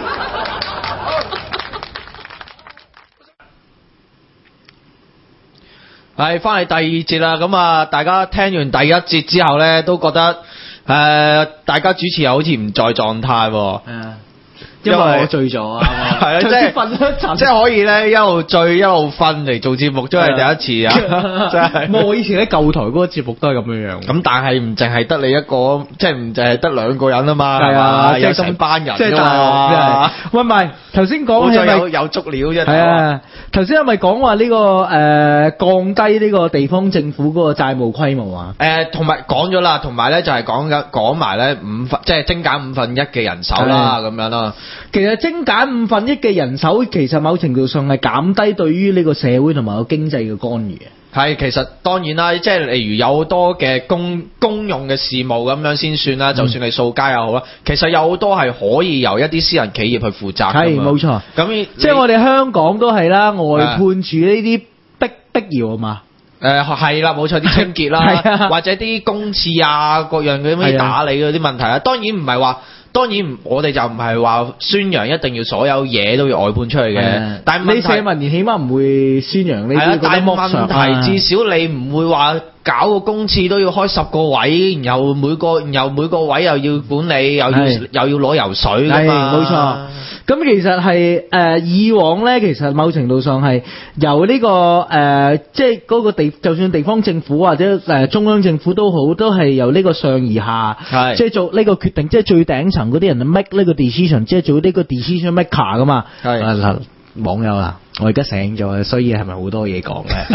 係翻嚟第二節啦，咁啊，大家聽完第一節之後咧，都覺得誒、呃，大家主持又好似唔在狀態喎。嗯。 因為我醉咗啊， 係啊，即係瞓一陣，即係可以咧一路醉一路瞓嚟做節目，都係第一次啊！真係。冇，我以前喺舊台嗰個節目都係咁樣樣。咁但係唔淨係得你一個，即係唔淨係得兩個人啊嘛，係啊，有成班人㗎嘛。 喂，唔係頭先講係咪有有足料啫？ 係啊，頭先係咪講話呢個誒降低呢個地方政府嗰個債務規模啊？ 誒，同埋講咗啦，同埋咧就係講緊講埋咧五分，即係精簡五分一嘅人手啦，咁樣啦。 其實精簡五分一嘅人手，其實某程度上係減低對於呢個社會同埋個經濟嘅干預。 係，其實當然啦，即係例如有好多嘅公公用嘅事務咁樣先算啦，嗯、就算你掃街又好啦，其實有好多係可以由一啲私人企業去負責。係， 冇錯。咁即係我哋香港都係啦，外判住呢啲逼逼窯啊嘛。 誒係啦，冇錯，啲清潔啦，或者啲公廁啊，各樣嗰啲打理嗰啲問題啊，當然唔係話。當然唔，我哋就唔係話宣揚一定要所有嘢都要外判出去嘅。但係你社民連起碼唔會宣揚呢啲。但係問題至少你唔會話搞個公廁都要開十個位，然後每個然後每個位又要管理，又要又要攞油水㗎嘛。冇錯。咁其實係誒、呃、以往咧，其實某程度上係由呢、這個誒、呃，即係嗰個地，就算地方政府或者誒、呃、中央政府都好，都係由呢個上而下，即係做呢個決定，即係最頂層嗰啲人 make 呢個 decision，即係做呢個 decision maker 噶嘛。係嗱，網友啊，我而家醒咗，所以係咪好多嘢講咧？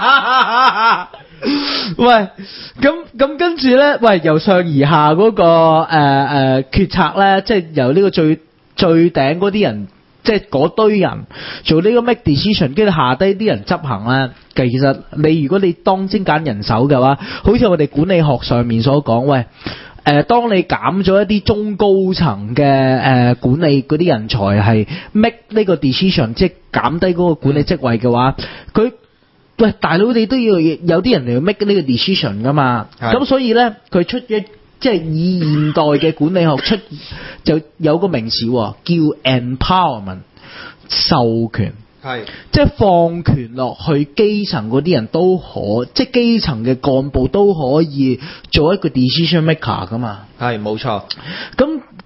喂，咁咁跟住咧，喂，由上而下嗰、那個誒誒、呃呃、決策咧，即係由呢個最。最頂嗰啲人，即係嗰堆人做呢個 make decision，跟住下低啲人執行咧。其實你如果你當精簡人手嘅話，好似我哋管理學上面所講，喂，誒、呃，當你減咗一啲中高層嘅誒、呃、管理嗰啲人才係 make 呢個 decision，即係減低嗰個管理職位嘅話，佢喂大佬你都要有啲人嚟 make 呢個 decision 噶嘛。咁所以咧，佢出一。即係以現代嘅管理學出就有個名詞叫 empowerment， 授權，係即係放權落去基層嗰啲人都可，即係基層嘅幹部都可以做一個 decision maker 噶嘛。係冇錯。咁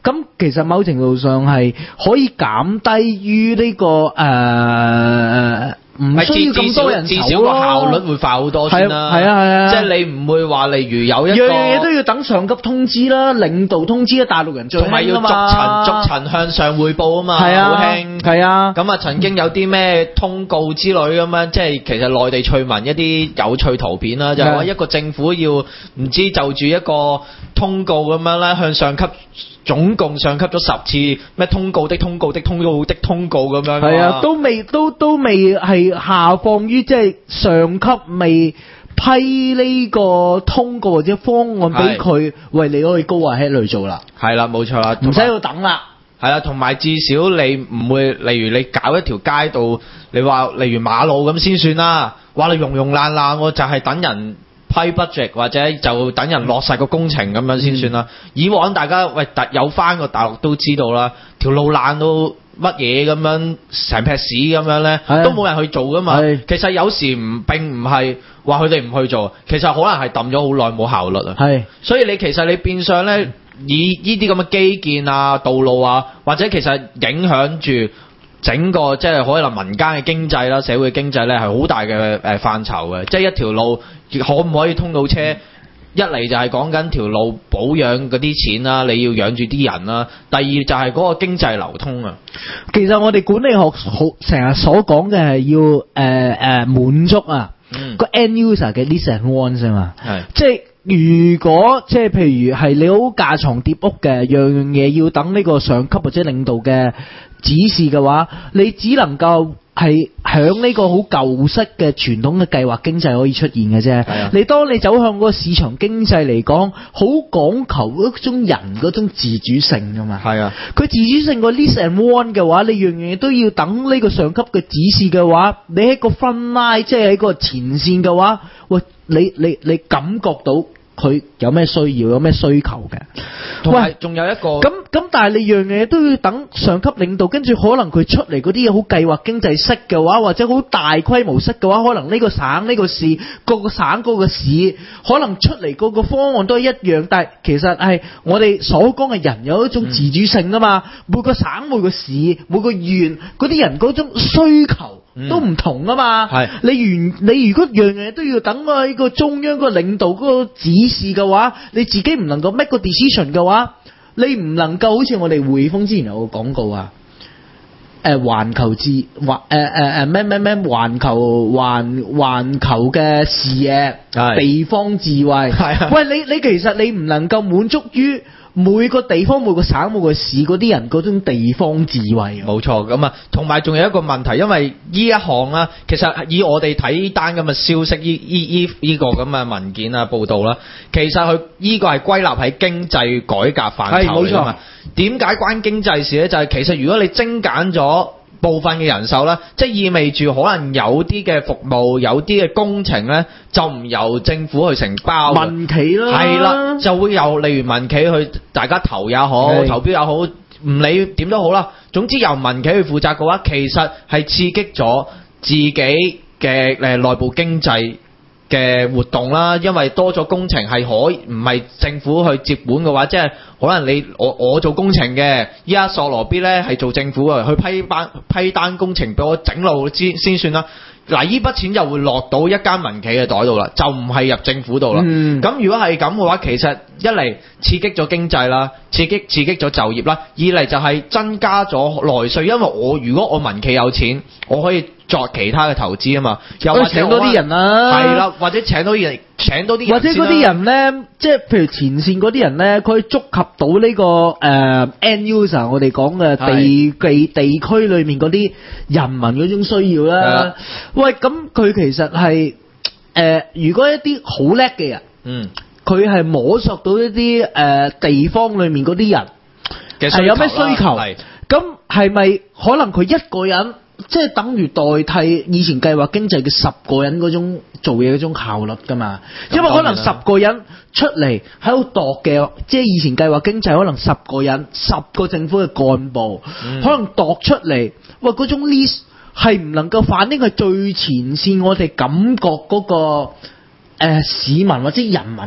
咁其實某程度上係可以減低於呢、這個誒。呃唔需要咁多人至少個效率會快好多先啦。係啊係啊，即係你唔會話例如有一個樣嘢都要等上級通知啦，領導通知啊，大陸人最興啊嘛。同埋要逐層逐層向上匯報啊嘛，好興。 係啊。 咁啊，曾經有啲咩通告之類咁樣，即係其實內地趣聞一啲有趣圖片啦，就係話一個政府要唔知就住一個通告咁樣咧，向上級。總共上級咗十次咩通告的通告的通告的通告咁樣。 係啊，都未都都未係下放於即係上級未批呢個通告或者方案俾佢，喂，你可以高啊 head 去做啦。 係啦，冇錯啦， 唔使喺度等啦。 係啦，同埋至少你唔會，例如你搞一條街道，你話例如馬路咁先算啦，話你溶溶爛爛，我就係等人批 budget 或者就等人落實個工程咁樣先算啦。嗯、以往大家喂有翻個大陸都知道啦，條路爛到乜嘢咁樣，成劈屎咁樣咧，都冇人去做噶嘛。其實有時唔並唔係話佢哋唔去做，其實可能係揼咗好耐冇效率啊。係，所以你其實你變相咧，以呢啲咁嘅基建啊、道路啊，或者其實影響住整個即係可能民間嘅經濟啦、社會嘅經濟咧，係好大嘅誒範疇嘅。即係一條路可唔可以通到車？一嚟就係講緊條路保養嗰啲錢啦，你要養住啲人啦。第二就係嗰個經濟流通啊。 其實我哋管理學好成日所講嘅係要誒誒、呃、滿足啊、嗯、個 end user 嘅 needs and wants 啊嘛。係，即係如果即係譬如係你好架床疊屋嘅，樣樣嘢要等呢個上級或者領導嘅指示嘅話，你只能夠係響呢個好舊式嘅傳統嘅計劃經濟可以出現嘅啫。你當你走向嗰個市場經濟嚟講，好講求嗰種人嗰種自主性噶嘛。係啊，佢自主性個 list and want 嘅話，你樣樣嘢都要等呢個上級嘅指示嘅話，你喺個 front line 即係喺個前線嘅話，喂，你你你感覺到佢有咩需要，有咩需求嘅。 同埋仲有一個咁咁，但係你樣嘢都要等上級領導，跟住可能佢出嚟嗰啲嘢好計劃經濟式嘅話，或者好大規模式嘅話，可能呢個省呢、呢個市各個省嗰個市可能出嚟嗰個方案都係一樣，但係其實係我哋所講嘅人有一種自主性啊嘛、嗯。每個省每個市每個縣嗰啲人嗰種需求都唔同啊嘛。係、嗯、你原你如果樣嘢都要等個呢個中央個領導嗰個指示嘅話，你自己唔能夠 make 個 decision 嘅話，你唔能夠好似我哋匯豐之前有個廣告啊，誒環球智環誒誒誒咩咩咩環球環環球嘅視野，地方智慧。係啊，喂，你你其實你唔能夠滿足於每個地方每個省每個市嗰啲人嗰種地方智慧。冇錯，咁啊，同埋仲有一個問題，因為呢一項啦，其實以我哋睇單咁嘅消息，依依依依個咁嘅文件啊報道啦，其實佢依個係歸納喺經濟改革範疇嚟㗎嘛。點解關經濟事咧？就係、是、其實如果你精簡咗部分嘅人手咧，即係意味住可能有啲嘅服務、有啲嘅工程咧，就唔由政府去承包，民企啦，係啦，就會由例如民企去大家投也好，投標也好，唔理點都好啦。總之由民企去負責嘅話，其實係刺激咗自己嘅誒內部經濟嘅活動啦，因為多咗工程係可唔係政府去接管嘅話，即係可能你我我做工程嘅，依家索羅 B 咧係做政府嘅，去批單批單工程俾我整路先先算啦。嗱，呢筆錢就會落到一間民企嘅袋度啦，就唔係入政府度啦。咁、嗯、如果係咁嘅話，其實一嚟刺激咗經濟啦，刺激刺激咗就業啦；二嚟就係增加咗內需，因為我如果我民企有錢，我可以作其他嘅投資啊嘛，又或者請多啲人啦，係啦，或者請多啲人，請多啲人，或者嗰啲人咧，即係譬如前線嗰啲人咧，佢可以觸及到呢、這個誒、呃、end user，我哋講嘅地地地區裏面嗰啲人民嗰種需要啦。喂，咁佢其實係誒、呃，如果一啲好叻嘅人，嗯，佢係摸索到一啲誒、呃、地方裏面嗰啲人係有咩需求，咁係咪可能佢一個人？即係等於代替以前計劃經濟嘅十個人嗰種做嘢嗰種效率㗎嘛，因為可能十個人出嚟喺度度嘅，即係以前計劃經濟可能十個人，十個政府嘅幹部，嗯、可能度出嚟，喂嗰種 list 係唔能夠反映係最前線我哋感覺嗰、嗰個、呃、市民或者人民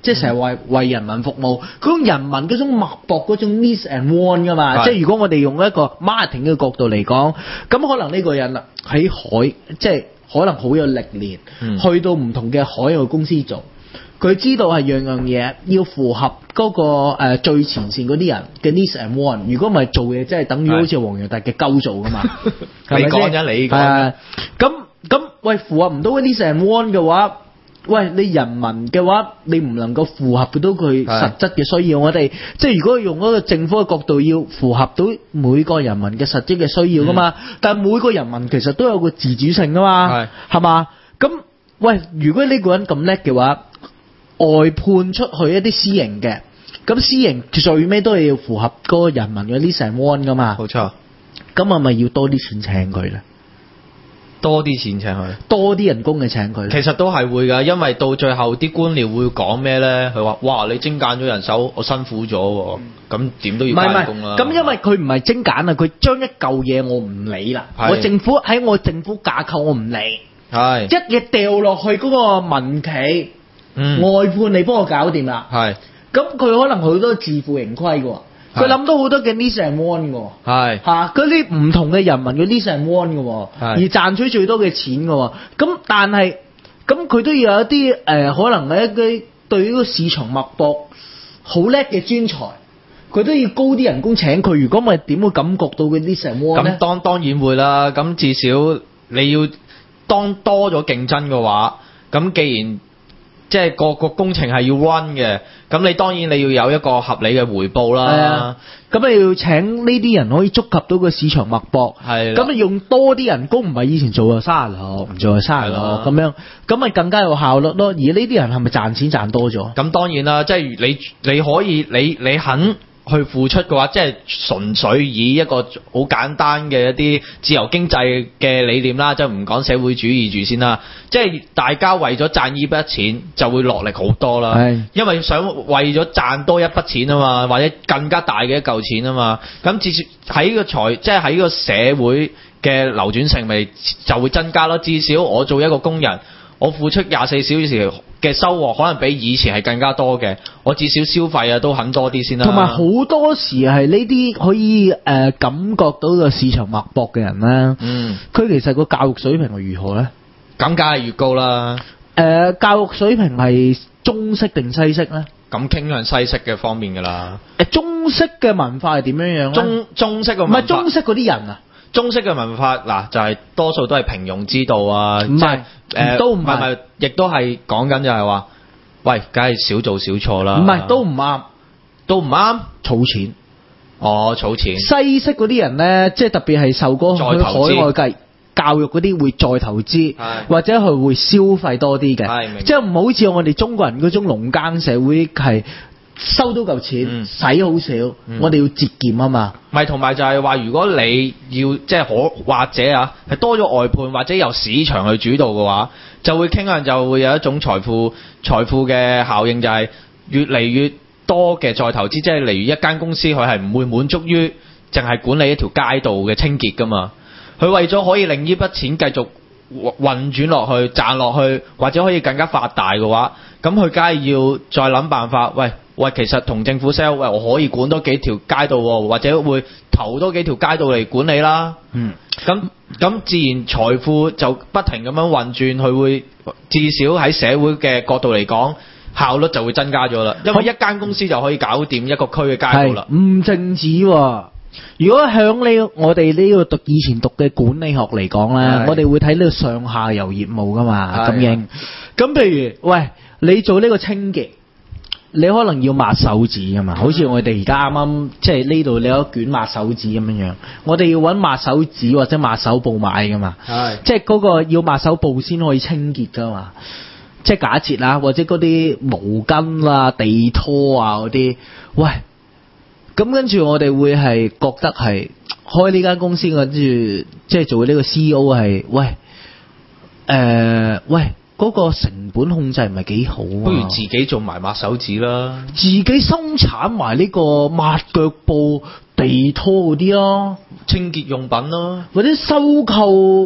即係成日為為人民服務，嗰種人民嗰種脈搏嗰種 needs and want 噶嘛。即係如果我哋用一個 marketing 嘅角度嚟講，咁可能呢個人喺海，即係可能好有歷練，嗯、去到唔同嘅海外公司做。佢知道係樣樣嘢要符合嗰、那個、呃、最前線嗰啲人嘅 needs and want。如果唔係做嘢，即係等於好似黃洋達嘅鳩做噶嘛。 你講啫，你講。 咁咁、呃、喂，符合唔到 needs and want 嘅話，喂你人民嘅話，你唔能夠符合到佢實質嘅需要。我哋即係如果用嗰個政府嘅角度，要符合到每個人民嘅實質嘅需要噶嘛。嗯、但係每個人民其實都有個自主性噶嘛，係嘛？咁喂，如果呢個人咁叻嘅話，外判出去一啲私營嘅，咁私營最尾都係要符合嗰個人民嘅 needs and want 噶嘛。 冇錯。 咁係咪要多啲錢請佢咧？ 多啲錢請佢， 多啲人工嘅請佢。 其實都係會㗎，因為到最後啲官僚會講咩咧？佢話：哇，你精簡咗人手，我辛苦咗喎，咁點都要加人工啦。 咁因為佢唔係精簡啊，佢將一嚿嘢我唔理啦，我政府喺我政府架構我唔理，係一嘢掉落去嗰個民企。嗯、外判你幫我搞掂啦，係，咁佢可能好多自負盈虧嘅，佢諗到好多嘅 needs and want 嘅，係，吓嗰啲唔同嘅人民嘅 needs and want 嘅，而賺取最多嘅錢嘅，咁但係，咁佢都要有一啲誒、呃，可能係一啲對於個市場脈搏好叻嘅專才，佢都要高啲人工請佢，如果唔係點會感覺到嘅 needs and want 咧？ 咁當當然會啦，咁至少你要當多咗競爭嘅話，咁既然即係個個工程係要 run 嘅，咁你當然你要有一個合理嘅回報啦。係啊， 咁你要請呢啲人可以觸及到個市場脈搏。係。咁你用多啲人工，唔係以前做就三十六，唔做就三十六咁樣，咁咪更加有效率咯。而呢啲人係咪賺錢賺多咗？ 咁當然啦，即係你你可以你你肯去付出嘅話，即係純粹以一個好簡單嘅一啲自由經濟嘅理念啦，即係唔講社會主義住先啦。即係大家為咗賺呢筆錢，就會落力好多啦。係，因為想為咗賺多一筆錢啊嘛，或者更加大嘅一嚿錢啊嘛。咁至少喺個財，即係喺個社會嘅流轉性咪就會增加咯。至少我做一個工人，我付出廿四小時嘅收穫可能比以前係更加多嘅，我至少消費啊都肯多啲先啦。 同埋好多時係呢啲可以誒、呃、感覺到個市場脈搏嘅人咧，嗯，佢其實個教育水平係如何咧？ 咁梗係越高啦。誒、 呃，教育水平係中式定西式咧？ 咁傾向西式嘅方面㗎啦。 誒，中式嘅文化係點樣樣咧？ 中中式嘅文化唔係中式嗰啲人啊。 中式嘅文化嗱就係、是、多數都係平庸之道啊， 唔係誒都唔係，亦都係講緊就係話，喂，梗係少做少錯啦。 唔係都唔啱， 都唔啱， 儲錢。 哦，儲錢。 西式嗰啲人咧，即係特別係受過去海外計教育嗰啲會再投資，或者佢會消費多啲嘅，即係唔好似我哋中國人嗰種農耕社會係。收到嚿錢，使、嗯、好少，嗯、我哋要節儉啊嘛。 咪同埋就係話，如果你要即係可或者啊，係多咗外判或者由市場去主導嘅話，就會傾向就會有一種財富財富嘅效應，就係越嚟越多嘅再投資，即係例如一間公司佢係唔會滿足於淨係管理一條街道嘅清潔噶嘛，佢為咗可以令呢筆錢繼續運轉落去賺落去，或者可以更加發大嘅話，咁佢梗係要再諗辦法，喂。喂，其實同政府 sell， 喂，我可以管多幾條街道喎，或者會投多幾條街道嚟管理啦。嗯，咁咁自然財富就不停咁樣運轉，佢會至少喺社會嘅角度嚟講，效率就會增加咗啦。因為一間公司就可以搞掂一個區嘅街道啦。 唔淨止喎，如果響呢我哋呢個讀以前讀嘅管理學嚟講咧，我哋會睇呢個上下游業務噶嘛，咁應。咁譬如，喂，你做呢個清潔。你可能要抹手紙㗎嘛，好似我哋而家啱啱即係呢度你有一卷抹手紙咁樣樣，我哋要揾抹手紙或者抹手布買㗎嘛，即係嗰個要抹手布先可以清潔㗎嘛，即係假設啦，或者嗰啲毛巾啊、地拖啊嗰啲，喂，咁跟住我哋會係覺得係開呢間公司跟住即係做呢個 C E O 係，喂，誒、呃，喂。嗰、那個成本控制唔係幾好啊， 不如自己做埋抹手紙啦， 自己生產埋呢個抹腳布、地拖嗰啲咯， 清潔用品咯， 或者收購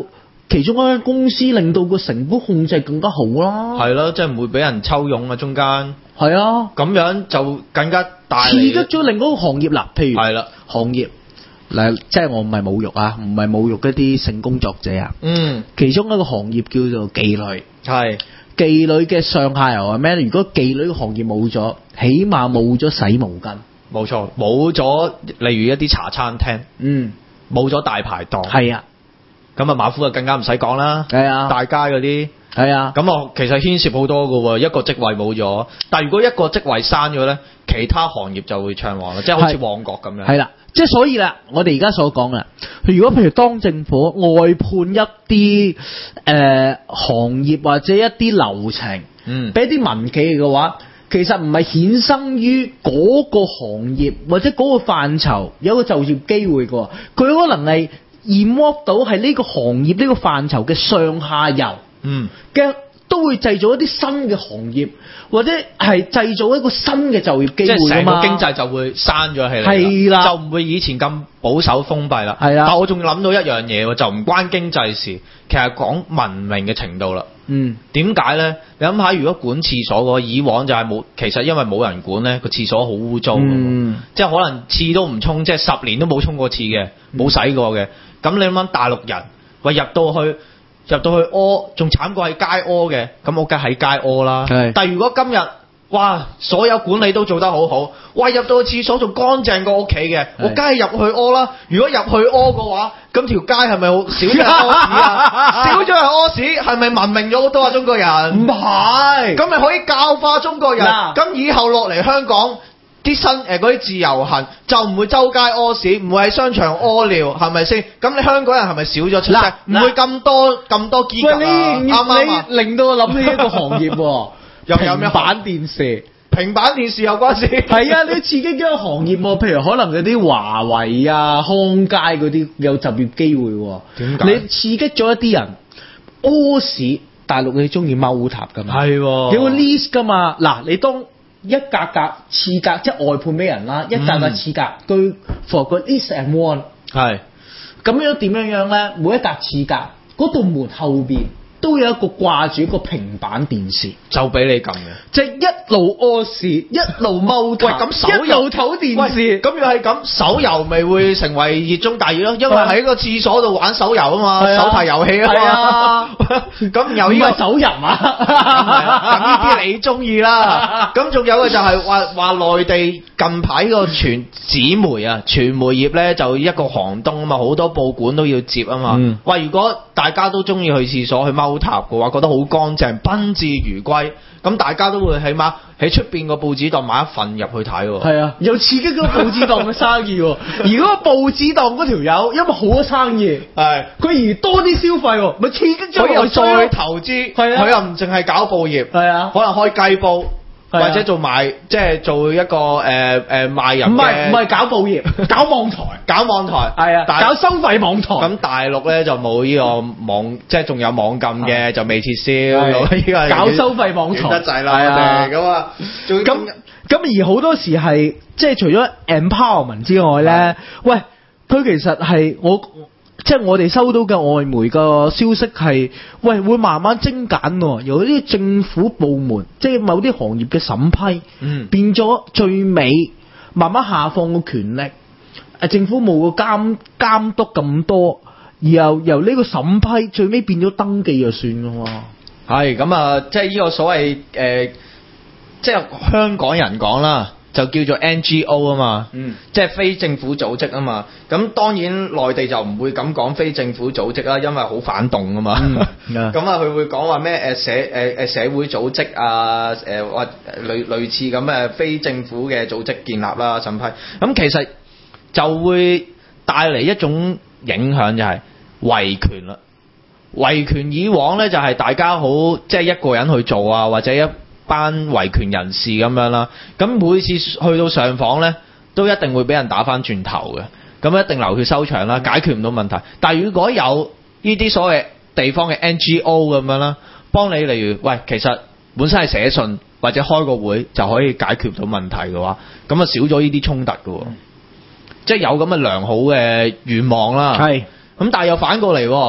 其中一間公司令到個成本控制更加好啦。 係咯，即係唔會俾人抽佣啊，中間。 係啊， 咁樣就更加大。 刺激咗另外一個行業啦，譬如係啦， 行業嗱，即係我唔係侮辱啊，唔係侮辱一啲性工作者啊。 嗯， 其中一個行業叫做妓女。 係妓女嘅上下游係咩？如果妓女嘅行業冇咗，起碼冇咗洗毛巾。 冇錯，冇咗例如一啲茶餐廳。 嗯， 冇咗大排檔。係啊。 咁啊，馬夫就更加唔使講啦。 係啊， 大街嗰啲。 係啊， 咁啊，其實牽涉好多㗎喎，一個職位冇咗，但係如果一個職位刪咗咧，其他行業就會暢旺啦，即係好似旺角咁樣。係啦， 即係所以啦，我哋而家所講啦，如果譬如當政府外判一啲誒、呃、行業或者一啲流程，嗯，俾一啲民企嘅話，其實唔係衍生於嗰個行業或者嗰個範疇有個就業機會㗎，佢可能係驗到係呢個行業呢、呢個範疇嘅上下游。嗯嘅都會製造一啲新嘅行業，或者係製造一個新嘅就業機會， 即係成個經濟就會閂咗起嚟，係啦，就唔會以前咁保守封閉啦。係啦，但我仲諗到一樣嘢喎，就唔關經濟事，其實講文明嘅程度啦。嗯，點解咧？你諗下，如果管廁所嘅話，以往就係冇，其實因為冇人管咧，個廁所好污糟嘅，嗯，即係可能廁都唔沖，即係十年都冇沖過廁嘅，冇洗過嘅。咁你諗下大陸人，喂入到去。入到去屙，仲慘過喺街屙嘅，咁我梗係喺街屙啦。但係如果今日，哇，所有管理都做得好好，哇，入到去廁所仲乾淨過屋企嘅，我梗係入去屙啦。如果入去屙嘅話，咁條街係咪好少咗人屙屎啊？少咗人屙屎，係咪文明咗好多啊？中國人唔係，咁咪可以教化中國人。咁以後落嚟香港。啲新誒嗰啲自由行就唔會周街屙屎，唔會喺商場屙尿，係咪先？咁你香港人係咪少咗出聲？唔會咁多咁多機構啊！啱啱啊？令到我諗起一個行業喎，又有咩？平板電視，平板電視有關事？係啊，你刺激咗個行業喎，譬如可能嗰啲華為啊、康佳嗰啲有就業機會喎。點解？你刺激咗一啲人屙屎，大陸你中意踎塔㗎嘛？係喎，有個 list 㗎嘛。嗱，你當一格格次格，即係外判俾人啦，一格格次格居 for 個 list and one 係咁樣點樣樣咧？每一格次格嗰道門後邊都有一個掛住一個平板電視，就俾你撳嘅，即係一路屙屎一路踎塔，喂咁手遊睇電視，咁要係咁手遊咪會成為熱衷大熱咯？因為喺個廁所度玩手遊啊嘛，手提遊戲啊嘛，咁又呢個手遊啊，咁呢啲你中意啦。咁仲有嘅就係話話內地近排個傳紙媒啊，傳媒業咧就一個寒冬啊嘛，好多報館都要接啊嘛。嗯、喂，如果大家都中意去廁所去踎塔嘅話，覺得好乾淨，賓至如歸，咁大家都會起碼喺出邊個報紙檔買一份入去睇喎。係啊，又刺激咗報紙檔嘅生意喎。而嗰個報紙檔嗰條友，因為好多生意，係佢而多啲消費喎，咪刺激咗佢又再投資。係啊，佢又唔淨係搞報業，係啊，可能開雞煲。或者做賣，即係做一個誒誒、呃呃、賣人嘅，唔係唔係搞報業，搞網台，搞網台，係啊，搞收費網台。咁大陸咧就冇呢個網，即係仲有網禁嘅，就未撤銷。呢個搞收費網台得滯啦，係啊，咁啊，咁咁而好多時係即係除咗 empowerment 之外咧，啊、喂，佢其實係我。即係我哋收到嘅外媒個消息係，喂，會慢慢精簡喎，由啲政府部門，即係某啲行業嘅審批，嗯，變咗最尾慢慢下放個權力，誒，政府冇個監監督咁多，而由由呢個審批最尾變咗登記就算㗎喎。係咁啊，即係呢個所謂誒、呃，即係香港人講啦。就叫做 N G O 啊嘛，嗯、即係非政府組織啊嘛。咁當然內地就唔會咁講非政府組織啦，因為好反動啊嘛。咁啊、嗯，佢會講話咩誒社誒誒社會組織啊，誒或類類似咁嘅非政府嘅組織建立啦審批。咁其實就會帶嚟一種影響，就係維權啦。維權以往咧就係大家好即係一個人去做啊，或者一班維權人士咁樣啦，咁每次去到上訪呢，都一定會俾人打返轉頭嘅，咁一定流血收場啦，解決唔到問題。但係如果有呢啲所謂地方嘅 N G O 咁樣啦，幫你例如喂，其實本身係寫信或者開個會就可以解決到問題嘅話，咁啊少咗呢啲衝突嘅喎，即係有咁嘅良好嘅願望啦。係，咁但係又反過嚟喎。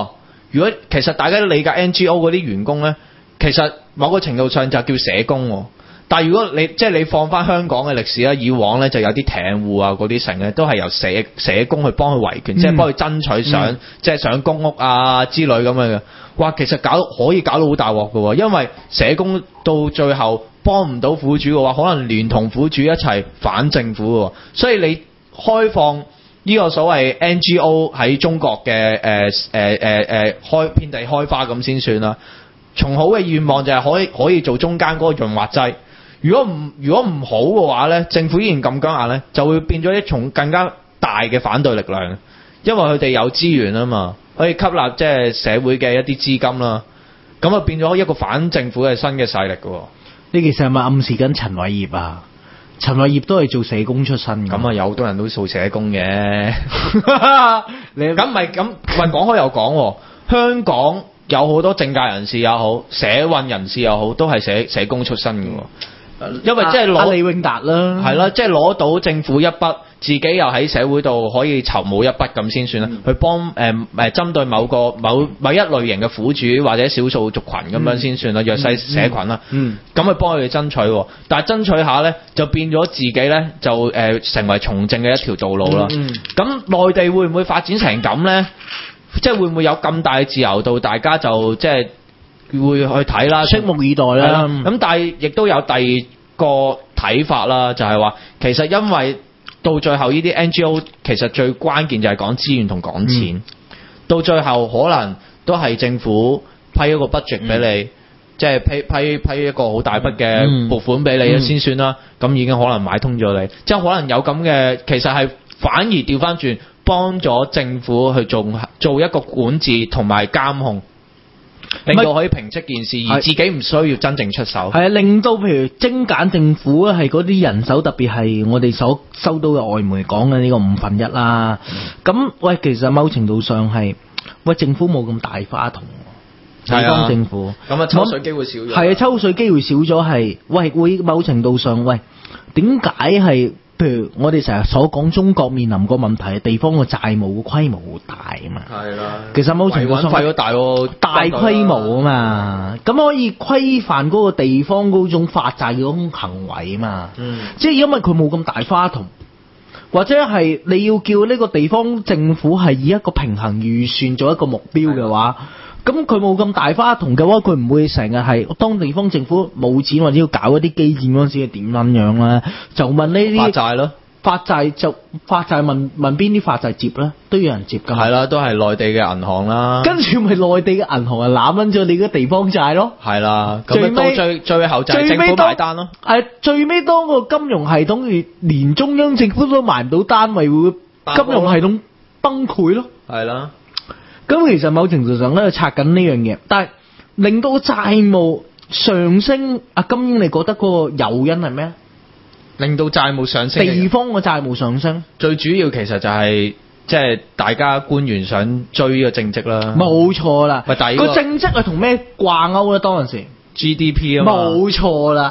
如果其實大家都理解 N G O 嗰啲員工咧，其實某個程度上就叫社工喎。但係如果你即係你放翻香港嘅歷史啦，以往咧就有啲艇戶啊嗰啲成咧都係由社社工去幫佢維權，嗯、即係幫佢爭取上、嗯、即係上公屋啊之類咁樣嘅。哇，其實搞可以搞到好大鑊㗎喎，因為社工到最後幫唔到苦主嘅話，可能連同苦主一齊反政府喎。所以你開放呢個所謂 N G O 喺中國嘅誒誒誒誒開遍地開花咁先算啦。從好嘅願望就係可以可以做中間嗰個潤滑劑。如果唔如果唔好嘅話咧，政府依然咁僵硬咧，就會變咗一重更加大嘅反對力量，因為佢哋有資源啊嘛，可以吸納即係社會嘅一啲資金啦，咁啊變咗一個反政府嘅新嘅勢力嘅。 你其實係咪暗示緊陳偉業啊？陳偉業都係做社工出身嘅。咁啊有好多人都做社工嘅。你咁咪咁喂講開又講，香港有好多政界人士也好，社運人士又好，都係社社工出身嘅。因為即係攞李永達啦， 係啦，即係攞到政府一筆，自己又喺社會度可以籌募一筆咁先算啦，嗯、去幫誒誒針對某個某某一類型嘅苦主或者少數族群咁樣先算啦，嗯、弱勢社群啦， 嗯， 咁去幫佢哋爭取，但係爭取下咧就變咗自己咧就誒、呃、成為從政嘅一條道路啦。咁、嗯、內地會唔會發展成咁咧？即係會唔會有咁大嘅自由度？大家就即係。會去睇啦， 拭目以待啦。 咁但係亦都有第二個睇法啦，就係、是、話其實因為到最後呢啲 N G O 其實最關鍵就係講資源同講錢，嗯、到最後可能都係政府批一個 budget 俾你，嗯、即係批批批一個好大筆嘅撥款俾你、嗯、先算啦。咁、嗯、已經可能買通咗你，即係可能有咁嘅，其實係反而調翻轉幫咗政府去做做一個管治同埋監控。令到可以平息件事，而自己唔需要真正出手。 係啊，令到譬如精簡政府係嗰啲人手，特別係我哋所收到嘅外媒講嘅呢個五分一啦。咁、嗯、喂，其實某程度上係喂政府冇咁大花筒，地方政府咁啊抽水機會少咗。 係啊，抽水機會少咗係喂會某程度上喂點解係？譬如我哋成日所講中國面臨個問題，地方嘅債務嘅規模好大啊嘛。 係啦。 其實某程度上費咗大喎， 大規模啊嘛。咁可以規範嗰個地方嗰種發債嗰種行為啊嘛。嗯。即係因為佢冇咁大花筒，或者係你要叫呢個地方政府係以一個平衡預算做一個目標嘅話。咁佢冇咁大花筒嘅話，佢唔會成日係當地方政府冇錢或者要搞一啲基建嗰陣時，點樣樣咧？就問呢啲發債咯， 發債就發債問問邊啲發債接咧？都有人接㗎。 係啦，都係內地嘅銀行啦。 跟住咪內地嘅銀行啊攬緊咗你嘅地方債咯。 係啦，咁到最最後就係政府埋單咯。 誒，最尾當個金融系統連中央政府都埋唔到單，咪會金融系統崩潰咯。 係啦。 咁其實某程度上咧，拆緊呢樣嘢，但係令到債務上升。阿金英，你覺得嗰個誘因係咩？ 令到債務上升， 地方嘅債務上升， 最主要其實就係即係大家官員想追呢個政績啦。 冇錯啦， 咪第二個政績係同咩掛鈎咧？當陣時 G D P 啊嘛， 冇錯啦。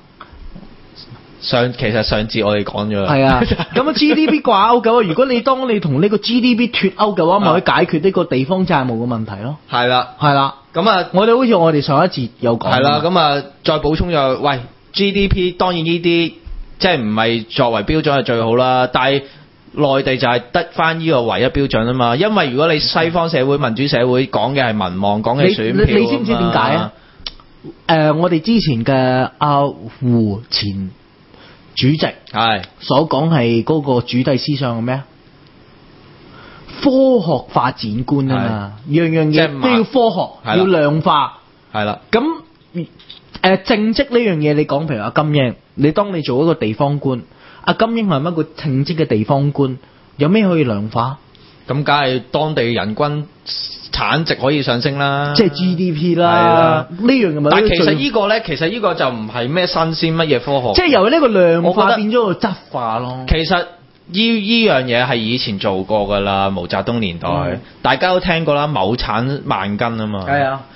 上其實上節我哋講咗啦， 係啊，咁啊 G D P 掛鈎嘅話，如果你當你同呢個 G D P 脫鈎嘅話，咪可以解決呢個地方債務嘅問題咯。 係啦， 係啦， 咁啊， 我哋好似我哋上一節有講。 係啦，咁啊，再補充就喂 G D P， 當然呢啲即係唔係作為標準係最好啦，但係內地就係得翻呢個唯一標準啊嘛。因為如果你西方社會、民主社會講嘅係民望，講嘅選票， 你，你，你知唔知點解啊？誒、呃，我哋之前嘅阿胡前主席係所講係嗰個主體思想係咩啊？科學發展觀啊嘛，樣樣嘢都要科學，要量化。係啦，咁誒政績呢樣嘢，你講譬如阿金英，你當你做一個地方官，阿金英係乜個稱職嘅地方官，有咩可以量化？ 咁梗係當地人均產值可以上升啦， 即係 G D P 啦，呢樣嘅咪。 但係其實呢個咧，其實呢個就唔係咩新鮮乜嘢科學， 即係由呢個量化變咗個質化咯。 其實依依樣嘢係以前做過㗎啦，毛澤東年代、嗯、大家都聽過啦，畝產萬斤啊嘛。係啊，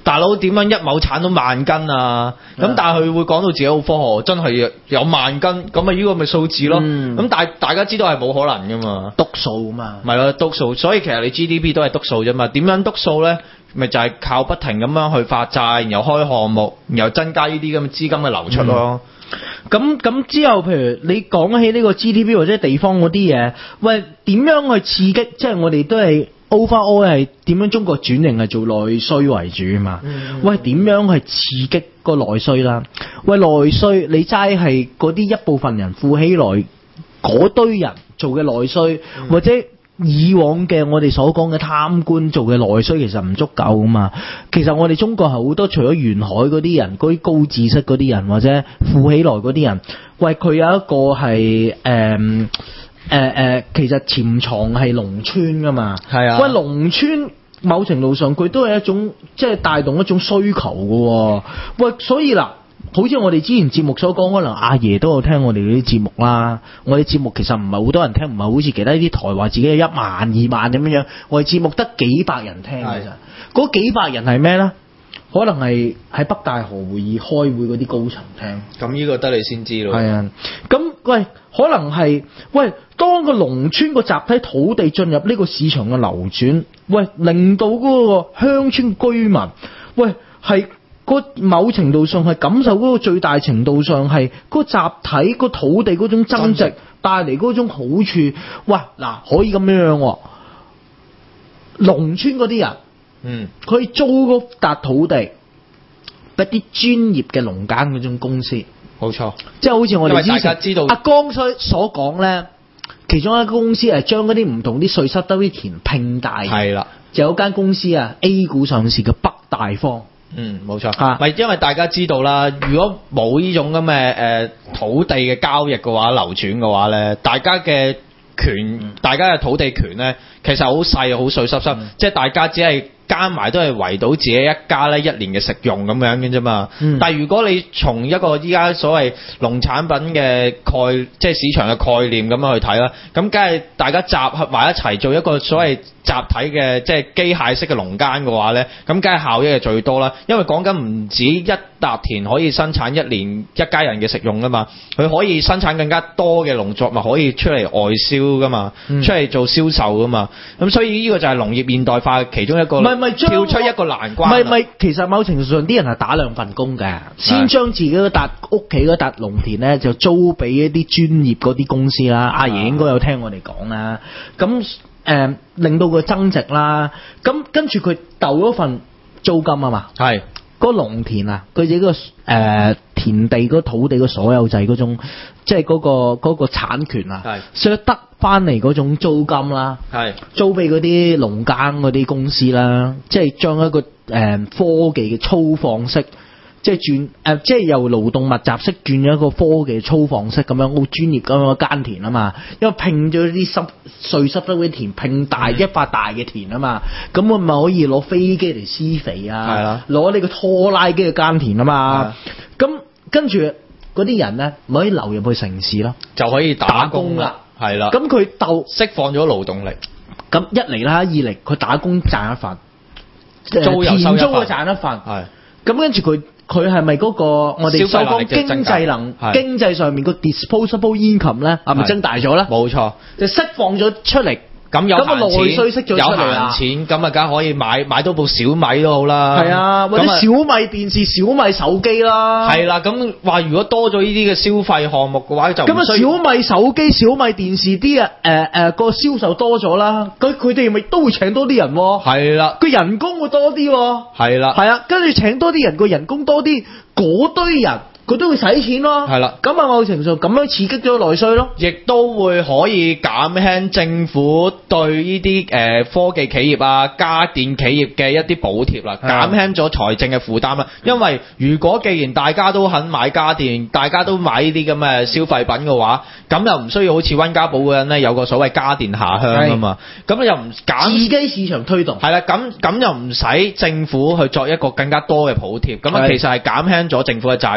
大佬點樣一畝產到萬斤啊？咁但係佢會講到自己好科學，真係有萬斤，咁啊呢個咪數字咯。咁、嗯、但係大家知道係冇可能噶嘛， 篤數啊嘛。 咪咯，篤數。所以其實你 G D P 都係篤數啫嘛。點樣篤數咧？咪就係、是、靠不停咁樣去發債，然後開項目，然後增加呢啲咁嘅資金嘅流出咯。 咁、嗯、咁之後，譬如你講起呢個 G D P 或者地方嗰啲嘢，喂，點樣去刺激？即係我哋都係 overall 係點樣中國轉型係做內需為主啊嘛。嗯、喂，點樣去刺激個內需啦？喂，內需你齋係嗰啲一部分人富起來嗰堆人做嘅內需，嗯、或者以往嘅我哋所講嘅貪官做嘅內需其實唔足夠噶嘛。其實我哋中國係好多除咗沿海嗰啲人，嗰啲高知識嗰啲人或者富起來嗰啲人，喂，佢有一個係誒誒誒其實潛藏係農村噶嘛。係啊。喂，農村某程度上佢都係一種即係帶動一種需求噶。喂，所以嗱，好似我哋之前節目所講，可能阿爺都有聽我哋啲節目啦。我哋節目其實唔係好多人聽，唔係好似其他啲台話自己有一萬二萬咁樣樣，我哋節目得幾百人聽嘅咋。嗰幾百人係咩咧？可能係喺北大河會議開會嗰啲高層聽。咁呢個得你先知咯。係啊。咁喂，可能係喂，當個農村個集體土地進入呢個市場嘅流轉，喂，令到嗰個鄉村居民，喂，係個某程度上係感受嗰個最大程度上係嗰個集體個土地嗰種增值帶嚟嗰種好處。喂，嗱，可以咁樣樣喎，農村嗰啲人。嗯，佢可以租嗰笪土地，俾啲專業嘅農耕嗰種公司，冇錯，即係好似我哋之前知道阿江所所講咧，其中一間公司係將嗰啲唔同啲稅收得啲田拼大，係啦，就有間公司啊 A 股上市嘅北大方，嗯，冇錯，嚇，咪因為大家知道啦，如果冇呢種咁嘅誒土地嘅交易嘅話，流轉嘅話咧，大家嘅權，嗯、大家嘅土地權咧，其實好細，好碎濕濕，嗯、即係大家只係。加埋都係圍到自己一家咧一年嘅食用咁樣嘅啫嘛。嗯、但係如果你從一個依家所謂農產品嘅概，即係市場嘅概念咁樣去睇啦，咁梗係大家集合埋一齊做一個所謂集體嘅即係機械式嘅農耕嘅話咧，咁梗係效益係最多啦。因為講緊唔止一笪田可以生產一年一家人嘅食用㗎嘛，佢可以生產更加多嘅農作物可以出嚟外銷㗎嘛，嗯、出嚟做銷售㗎嘛。咁所以呢個就係農業現代化嘅其中一個。咪跳出一個難關。唔係唔係，其實某程度上啲人係打兩份工嘅，先將自己嗰笪屋企嗰笪農田咧就租俾一啲專業嗰啲公司啦。阿爺應該有聽我哋講啦。咁誒、呃、令到佢增值啦。咁跟住佢鬥咗份租金啊嘛。係。嗰農田啊，佢自己個誒、呃、田地嗰土地嘅所有制嗰種，即係嗰個嗰個產權啊，所以得翻嚟嗰種租金啦，係租俾嗰啲農耕嗰啲公司啦，即係將一個誒、呃、科技嘅粗放式，即係轉誒、呃，即係由勞動密集式轉咗一個科技粗放式咁樣好專業咁樣耕田啊嘛，因為拼咗啲濕碎濕咗啲田，拼大一塊大嘅田啊嘛，咁我咪可以攞飛機嚟施肥啊，攞呢個拖拉機去耕田啊嘛，咁跟住嗰啲人咧咪可以流入去城市咯，就可以打工啦，係啦，咁佢鬥釋放咗勞動力，咁一嚟啦，二嚟佢打工賺一份，租田租佢賺一份，係，咁跟住佢。佢係咪嗰個我哋所講經濟能經濟上面個 disposable income 咧，係咪增大咗咧？冇錯，就釋放咗出嚟。咁有閒錢，有閒錢，咁啊，梗係可以買買多部小米都好啦。係啊，或者小米電視、小米手機啦。係啦，咁話如果多咗呢啲嘅消費項目嘅話，就咁啊，小米手機、小米電視啲啊，誒誒個銷售多咗啦，佢佢哋咪都會請多啲人喎。係啦，個人工會多啲喎。係啦，係啊，跟住請多啲人，個人工多啲，嗰堆人。佢都會使錢咯，係啦，咁啊某程度上咁樣刺激咗內需咯，亦都會可以減輕政府對呢啲誒科技企業啊、家電企業嘅一啲補貼啦，減輕咗財政嘅負擔啦。因為如果既然大家都肯買家電，大家都買呢啲咁嘅消費品嘅話，咁又唔需要好似溫家寶嗰人咧有個所謂家電下鄉啊嘛，咁又唔減自己市場推動，係啦，咁咁又唔使政府去作一個更加多嘅補貼，咁啊其實係減輕咗政府嘅債務咯。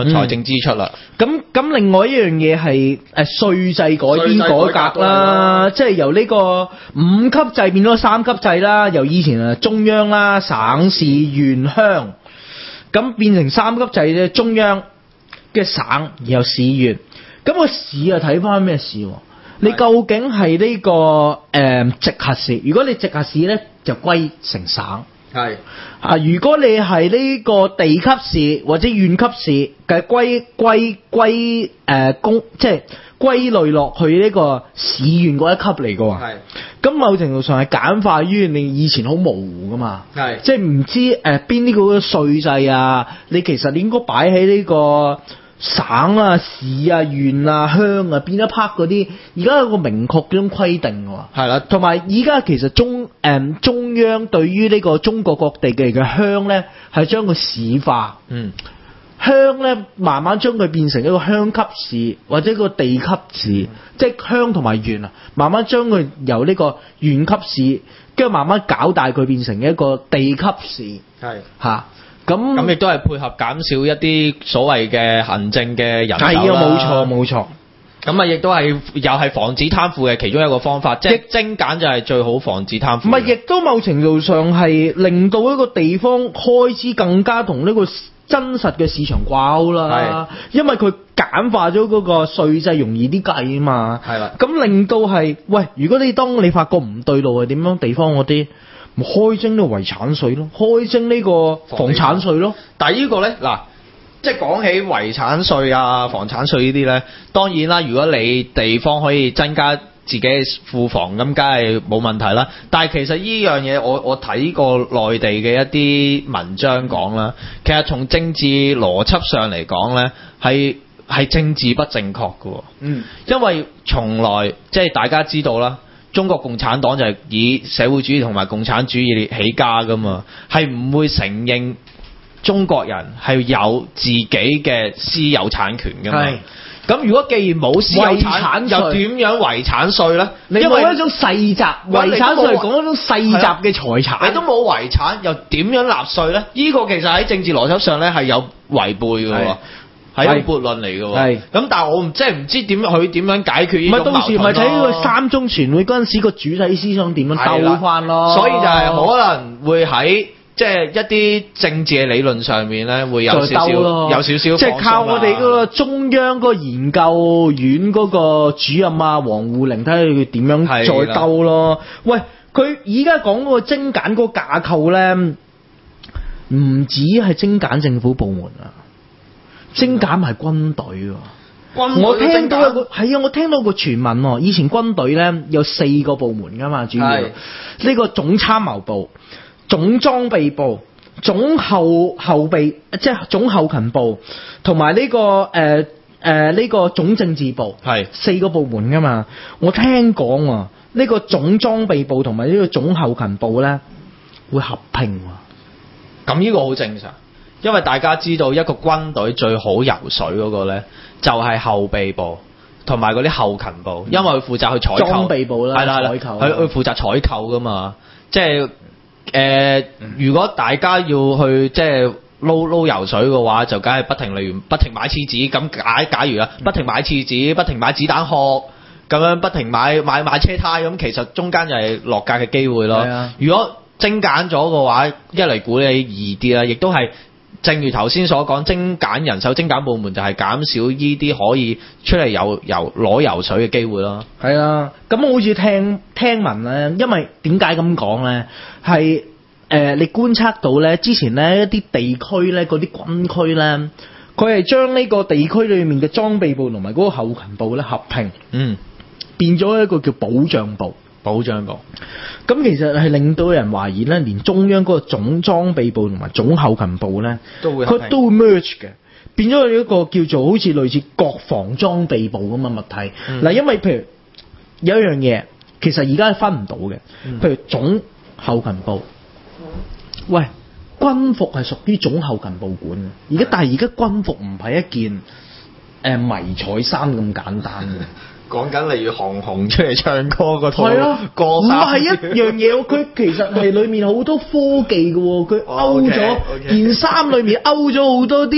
個財政支出啦。 咁咁、嗯、另外一樣嘢係誒稅制改編改革啦，即係由呢個五級制變咗三級制啦，由以前啊中央啦、省市縣鄉，咁變成三級制嘅中央嘅省，然後市縣。咁、個市啊睇翻咩市？你究竟係呢、個誒、呃、直轄市？如果你直轄市咧，就歸成省。 係啊，如果你係呢個地級市或者縣級市嘅歸歸歸誒公，即係歸類落去呢個市縣嗰一級嚟嘅喎。係。咁某程度上係簡化於你以前好模糊噶嘛。係。即係唔知誒邊啲嗰個稅制啊？你其實你應該擺喺呢個省啊、市啊、縣啊、鄉啊邊一 part 嗰啲，而家有個明確嗰種規定喎。係啦，同埋而家其實中誒、嗯、中央對於呢個中國各地嘅嘅鄉咧，係將個市化。嗯。鄉咧，慢慢將佢變成一個鄉級市或者一個地級市，嗯、即係鄉同埋縣啊，慢慢將佢由呢個縣級市，跟住慢慢搞大佢變成一個地級市。係嚇。咁咁亦都係配合減少一啲所謂嘅行政嘅人手啦。係啊， 冇錯冇錯。 咁啊，亦都係又係防止貪腐嘅其中一個方法，即係精簡就係最好防止貪腐。 唔係，亦都某程度上係令到一個地方開始更加同呢個真實嘅市場掛鈎啦。係，因為佢簡化咗嗰個稅制，容易啲計啊嘛。係啦。咁令到係，喂，如果你當你發覺唔對路係點樣地方嗰啲？咪開徵呢個遺產稅咯，開徵呢個房產稅咯。 但係呢個咧，嗱，即係講起遺產稅啊、房產稅呢啲咧，當然啦，如果你地方可以增加自己嘅庫房，咁梗係冇問題啦。但係其實呢樣嘢，我我睇過內地嘅一啲文章講啦，其實從政治邏輯上嚟講咧，係係政治不正確嘅。嗯，因為從來即係大家知道啦。中國共產黨就係以社會主義同埋共產主義起家噶嘛，係唔會承認中國人係有自己嘅私有產權噶嘛。咁如果既然冇私有產，又點樣遺產稅咧？ 你冇一種世襲遺產稅，講一種世襲嘅財產， 你都冇遺產，又點樣納稅咧？呢、這個其實喺政治邏輯上咧係有違背嘅。係一個悖論嚟嘅喎，咁但係我唔即係唔知點佢點樣解決呢種矛盾咯。 咪到時咪睇呢個三中全會嗰陣時個主體思想點樣鬥翻咯。 所以就係可能會喺即係一啲政治嘅理論上面咧，會有少少有少少。即係靠我哋嗰個中央嗰個研究院嗰個主任啊，王滬寧睇下佢點樣再鬥咯。喂，佢而家講嗰個精簡嗰個架構咧，唔止係精簡政府部門啊。精簡係軍隊喎，我聽到一個係啊，我聽到個傳聞喎，以前軍隊咧有四個部門噶嘛，主要呢個總參謀部、總裝備部、總後後備即係總後勤部，同埋呢個誒誒呢個總政治部，係四個部門噶嘛。我聽講啊，呢個總裝備部同埋呢個總後勤部咧會合併喎， 咁呢個好正常。因為大家知道一個軍隊最好游水嗰個咧，就係後備部同埋嗰啲後勤部，因為佢負責去採購。裝備部啦，係啦，採購。佢佢負責採購噶嘛，即係誒、呃，如果大家要去即係撈撈游水嘅話，就梗係不停例如不停買廁紙咁假假如啦，不停買廁紙，不停買子彈殼，咁樣不停買買買車胎，咁其實中間就係落格嘅機會咯。如果精簡咗嘅話，一嚟管理易啲啦，亦都係。正如頭先所講，精簡人手、精簡部門就係減少呢啲可以出嚟游游攞游水嘅機會咯。 係啊，咁好似聽聽聞咧，因為點解咁講咧？係誒、呃，你觀察到咧，之前咧一啲地區咧，嗰啲軍區咧，佢係將呢個地區裏面嘅裝備部同埋嗰個後勤部咧合併，嗯，變咗一個叫保障部。保障部，咁其實係令到人懷疑咧，連中央嗰個總裝備部同埋總後勤部咧，佢都會 merge 嘅，變咗一個叫做好似類似國防裝備部咁嘅物體。嗱、嗯，因為譬如有一樣嘢，其實而家係分唔到嘅，譬如總後勤部，喂，軍服係屬於總後勤部管嘅，而家但係而家軍服唔係一件誒、呃、迷彩衫咁簡單嘅。 講緊例如韓紅出嚟唱歌嗰套歌衫，唔係一樣嘢，佢其實係裏面好多科技嘅，佢勾咗件衫裏面勾咗好多啲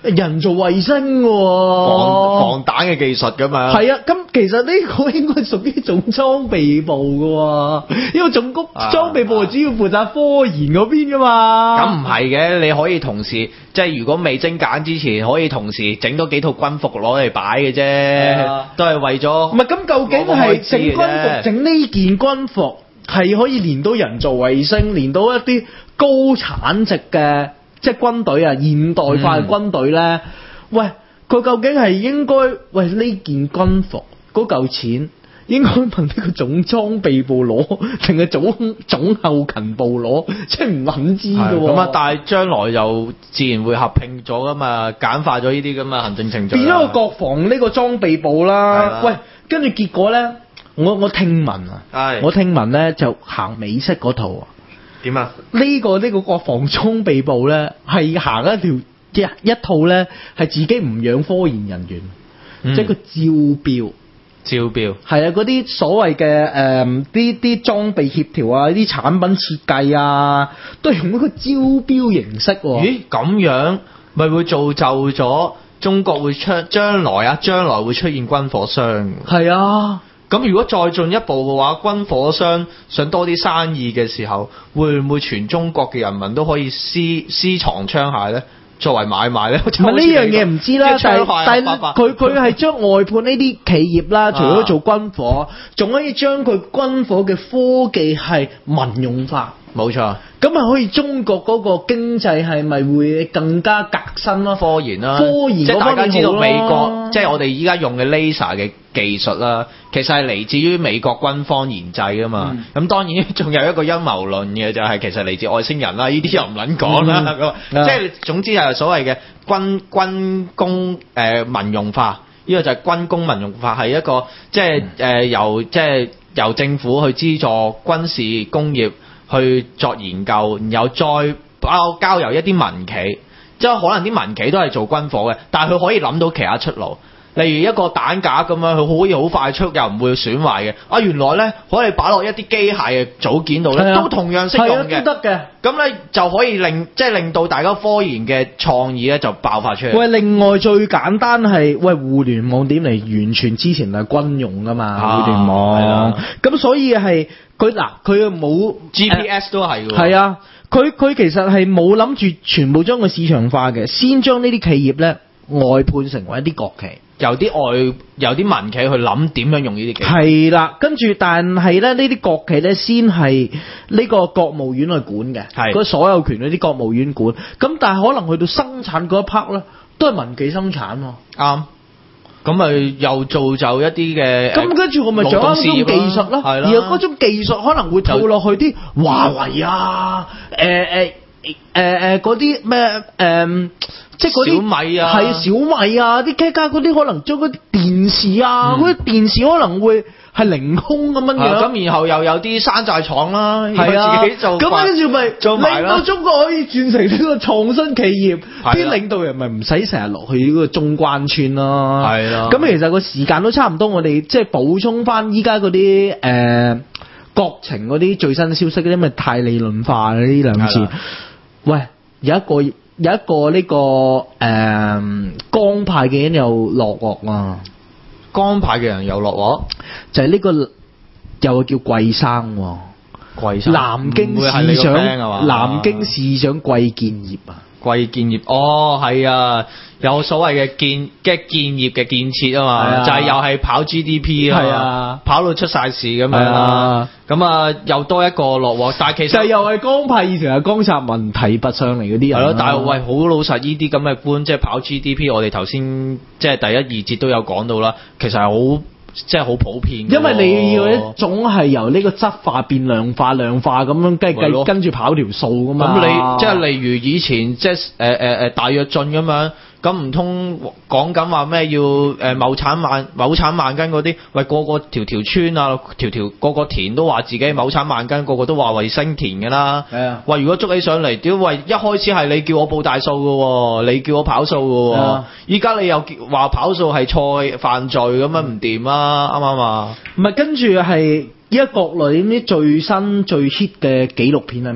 人造衛星喎， 防防彈嘅技術噶嘛。 係啊，咁其實呢個應該屬於總裝備部嘅喎，因為總局裝備部主要負責科研嗰邊噶嘛。 咁唔係嘅，你可以同時即係如果未精簡之前，可以同時整多幾套軍服攞嚟擺嘅啫，都係為咗。 唔係咁，究竟係整軍服整呢件軍服係可以連到人造衛星，連到一啲高產值嘅？即係軍隊啊，現代化嘅軍隊咧、嗯，喂，佢究竟係應該喂呢件軍服嗰嚿錢應該問呢個總裝備部攞，定係總總後勤部攞？即係唔肯知嘅喎。 咁啊，但係將來又自然會合併咗噶嘛，簡化咗呢啲咁嘅行政程序。 變咗個國防呢個裝備部啦。喂，跟住結果咧，我我聽聞啊，我聽聞咧就行美式嗰套啊。 點啊？ 呢、這個呢、這個國防裝備部咧係行一條一一套咧係自己唔養科研人員，嗯、即係個招標。 招標係啊，嗰啲所謂嘅誒啲啲裝備協調啊，啲產品設計啊，都係用一個招標形式喎。 咦？咁樣咪會造就咗中國會出將來啊，將來會出現軍火商。 係啊。 咁如果再進一步嘅話，軍火商想多啲生意嘅時候，會唔會全中國嘅人民都可以私私藏槍械咧，作為買賣咧？唔係呢樣嘢唔知啦，但係但係佢佢係將外判呢啲企業啦，除咗做軍火，仲可以將佢軍火嘅科技係民用化。 冇錯， 咁咪可以中國嗰個經濟係咪會更加革新咯？ 科研啦， 科研即係大家知道美國，即係我哋依家用嘅 laser 嘅技術啦，其實係嚟自於美國軍方研製噶嘛。咁、嗯、當然仲有一個陰謀論嘅，就係、是、其實嚟自外星人啦。呢啲又唔撚講啦。即係總之係所謂嘅軍軍工誒、呃、民用化，呢、這個就係軍工民用化，係一個即係誒、呃、由即係由政府去資助軍事工業。去作研究，然後再包交由一啲民企，即係可能啲民企都係做軍火嘅，但係佢可以諗到其他出路，例如一個彈架咁樣，佢可以好快速又唔會損壞嘅。啊，原來咧可以擺落一啲機械嘅組件度咧，都同樣適用嘅， 都得嘅。 咁咧就可以令即係令到大家科研嘅創意咧就爆發出嚟。 喂，另外最簡單係喂互聯網點嚟完全之前係軍用噶嘛，啊、互聯網係啦。咁所以係。佢嗱，佢冇 G P S 都係喎。 係啊，佢佢其實係冇諗住全部將佢市場化嘅，先將呢啲企業咧外判成為一啲國企， 由啲外由啲民企去諗點樣用呢啲企業。 係啦，跟住但係咧呢啲國企咧先係呢個國務院去管嘅，係嗰所有權嗰啲國務院管。咁但係可能去到生產嗰一 part 咧，都係民企生產喎。 啱。咁咪又造就一啲嘅， 咁跟住我咪掌握嗰種技術咯，而嗰種技術可能會套落去啲華為啊，誒誒誒誒嗰啲咩誒，即係嗰啲小米啊，係小米啊，啲家家嗰啲可能將嗰啲電視啊，嗰、嗯、啲電視可能會係凌空咁樣樣， 咁、啊、然後又有啲山寨廠啦，係啊，自己做， 咁跟住咪令到中國可以轉成呢個創新企業，啲領導人咪唔使成日落去呢個中關村咯，係啦。咁其實個時間都差唔多，我哋即係補充翻依家嗰啲誒國情嗰啲最新消息，啲咪太理論化呢兩字。喂，有一個有一個呢、這個誒、呃、江派嘅人又落鑊啊！ 江派嘅人又落鑊， 就係、是、呢、這個又叫桂生， 桂生南京市長，南京市長桂建業啊， 桂建業哦，係啊，有所謂嘅建嘅建業嘅建設啊嘛，啊就係、是、又係跑 G D P 啊，啊跑到出晒事咁樣啦，咁啊又多一個落鑊，但係其實就又係江派，以前係江澤民提拔上嚟嗰啲人， 係咯、啊，但係喂好老實，呢啲咁嘅官即係跑 G D P，我哋頭先即係第一二節都有講到啦，其實係好。即係好普遍， 因為你要一種係由呢個質化變量化，量化咁樣跟跟跟住跑條數噶嘛。 咁你即係例如以前即係誒誒誒大躍進咁樣，咁唔通講緊話咩要誒畝產萬畝產萬斤嗰啲？喂，個個條條村啊，條條個個田都話自己畝產萬斤，個個都話衛星田㗎啦。係啊。喂，如果捉起上嚟，屌喂，一開始係你叫我報大數㗎喎，你叫我跑數㗎喎。依家你又話跑數係錯犯罪咁樣唔掂啊！啱唔啱啊？ 唔係，跟住係依家國內啲最新最 hit 嘅紀錄片係咩啊？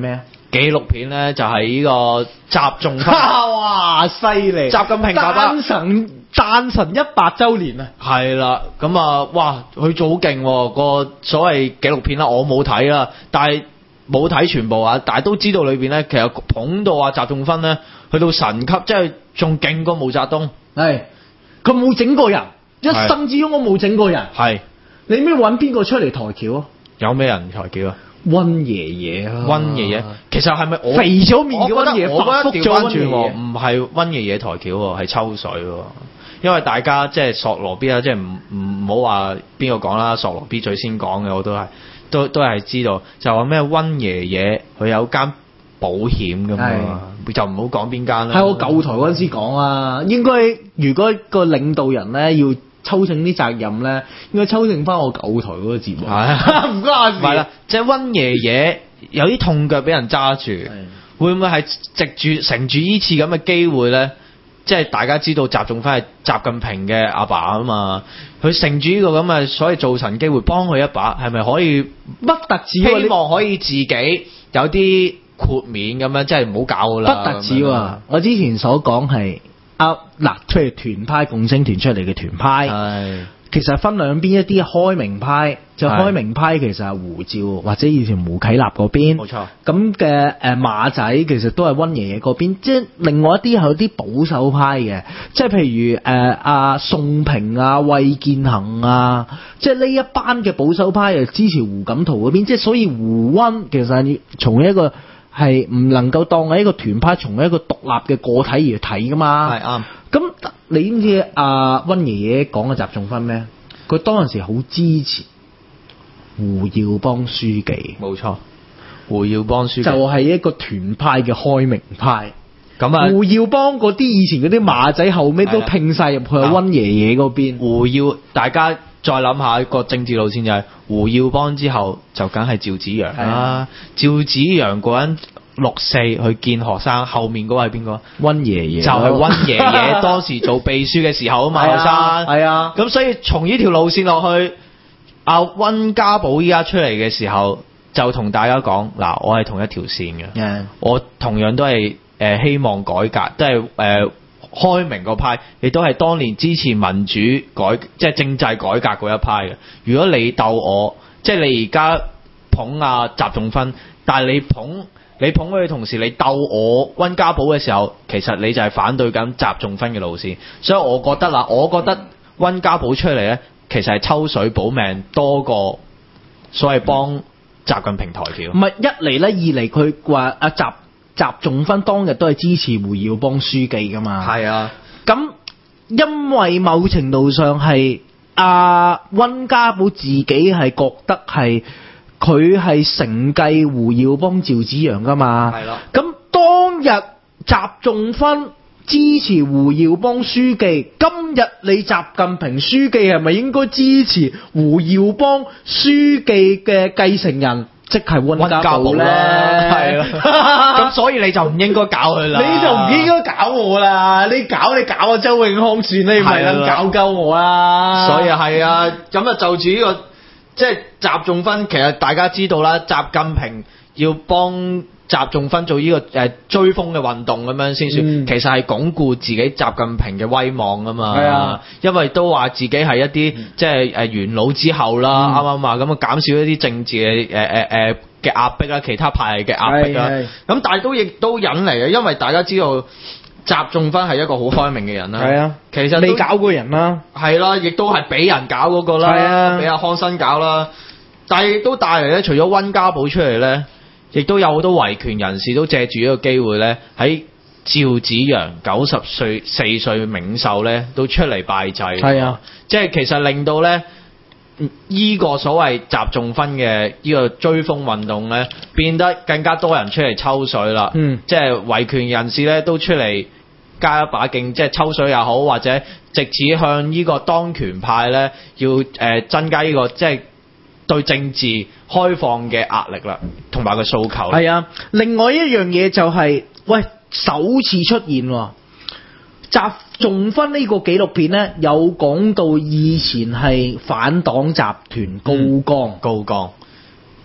紀錄片咧，就係呢個習仲勳。 哇！犀利！ 習近平爸爸誕辰誕辰一百週年啊！ 係啦，咁啊，哇！佢做好勁喎，個所謂紀錄片啦，我冇睇啦，但係冇睇全部啊，但係都知道裏邊咧，其實捧到啊習仲勳咧，去到神級，即係仲勁過毛澤東。係， 佢冇整過人，一生之中我冇整過人。 係， 你咩揾邊個出嚟抬轎啊？ 有咩人抬轎啊？ 溫爺爺啊！ 溫爺爺，其實係咪我肥咗面嘅溫爺爺？ 我覺得發福咗溫爺爺， 唔係溫爺爺抬轎喎，係抽水喎。因為大家即係索羅 B 啦，即係唔唔唔好話邊個講啦，索羅 B 最先講嘅，我都係都都係知道，就話咩溫爺爺佢有間保險㗎嘛，就唔好講邊間啦。 喺我舊台嗰陣時講啊，應該如果個領導人咧要抽證啲責任咧，應該抽證翻我舊台嗰個節目。係唔關事。 係啦，即係溫爺爺有啲痛腳俾人揸住，會唔會係藉住乘住呢次咁嘅機會咧？即係大家知道習仲勳係習近平嘅阿爸啊嘛，佢乘住呢個咁嘅所謂造神機會幫佢一把，係咪可以不特止？ 希望可以自己有啲豁免咁樣，即係唔好搞啦。 不特止喎，我之前所講係啊嗱，譬如團派共青團出嚟嘅團派，其實分兩邊，一啲開明派，就開明派其實係胡照或者以前胡啟立嗰邊，冇錯。咁嘅誒馬仔其實都係溫爺爺嗰邊，即係另外一啲係有啲保守派嘅，即係譬如誒阿宋平啊、魏建行啊，即係呢一班嘅保守派又支持胡錦濤嗰邊，即係所以胡溫其實係從一個係唔能夠當係一個團派，從一個獨立嘅個體而睇噶嘛。係啱。咁你知唔知阿溫爺爺講嘅習仲勳咩？佢當陣時好支持胡耀邦書記。冇錯， 胡耀邦書記就係一個團派嘅開明派。 咁啊， 胡耀邦嗰啲以前嗰啲馬仔後尾都拼晒入去溫爺爺嗰邊。 胡耀，大家再諗下個政治路線就係胡耀邦之後就梗係趙紫陽啦。趙紫陽嗰人六四去見學生，後面嗰個係邊個？溫爺爺，就係溫爺爺當時做秘書嘅時候啊嘛，學生係啊。咁所以從呢條路線落去，阿溫家寶依家出嚟嘅時候，就同大家講嗱，我係同一條線嘅，yeah. 我同樣都係誒、呃、希望改革，都係誒、呃、開明個派，亦都係當年支持民主改，即係政制改革嗰一派嘅。如果你鬥我，即係你而家捧阿習仲勳，但係你捧。你捧佢嘅同時，你鬥我溫家寶嘅時候，其實你就係反對緊習仲勳嘅路線。所以我覺得啦，我覺得溫家寶出嚟咧，其實係抽水保命多過所謂幫習近平抬轎。唔係一嚟咧，二嚟佢話阿習習仲勳當日都係支持胡耀邦書記噶嘛。係啊，咁因為某程度上係阿溫家寶自己係覺得係。佢係承繼胡耀邦、趙紫陽噶嘛？係啦。咁當日習仲勳支持胡耀邦書記，今日你習近平書記係咪應該支持胡耀邦書記嘅繼承人，即係溫家寶咧？係啦。咁所以你就唔應該搞佢啦。你就唔應該搞我啦！你搞你搞啊周永康算，你唔係咁搞鳩我啦。所以係啊，咁啊就住呢個。即係習仲勳，其實大家知道啦，習近平要幫習仲勳做呢個誒追風嘅運動咁樣先算，嗯、其實係鞏固自己習近平嘅威望啊嘛。係啊，因為都話自己係一啲、嗯、即係誒元老之後啦，啱啱啊？咁啊減少一啲政治嘅誒誒誒嘅壓迫啦，其他派系嘅壓迫啦。咁但係都亦都引嚟嘅，因為大家知道。習仲勳係一個好開明嘅人啦，係啊，其實你搞過人啦，係啦，亦都係俾人搞嗰個啦，係啊，俾阿康生搞啦，但係都帶嚟咧，除咗溫家寶出嚟咧，亦都有好多維權人士都借住呢個機會咧，喺趙紫陽九十歲四歲冥壽咧，都出嚟拜祭，係啊，即係其實令到咧依、這個所謂習仲勳嘅呢個追風運動咧，變得更加多人出嚟抽水啦，嗯，即係維權人士咧都出嚟。加一把勁，即係抽水又好，或者藉此向呢個當權派咧，要誒、呃、增加呢、這個即係對政治開放嘅壓力啦，同埋個訴求。係啊，另外一樣嘢就係、是，喂，首次出現喎，習仲勳呢個紀錄片咧，有講到以前係反黨集團高崗、嗯，高崗。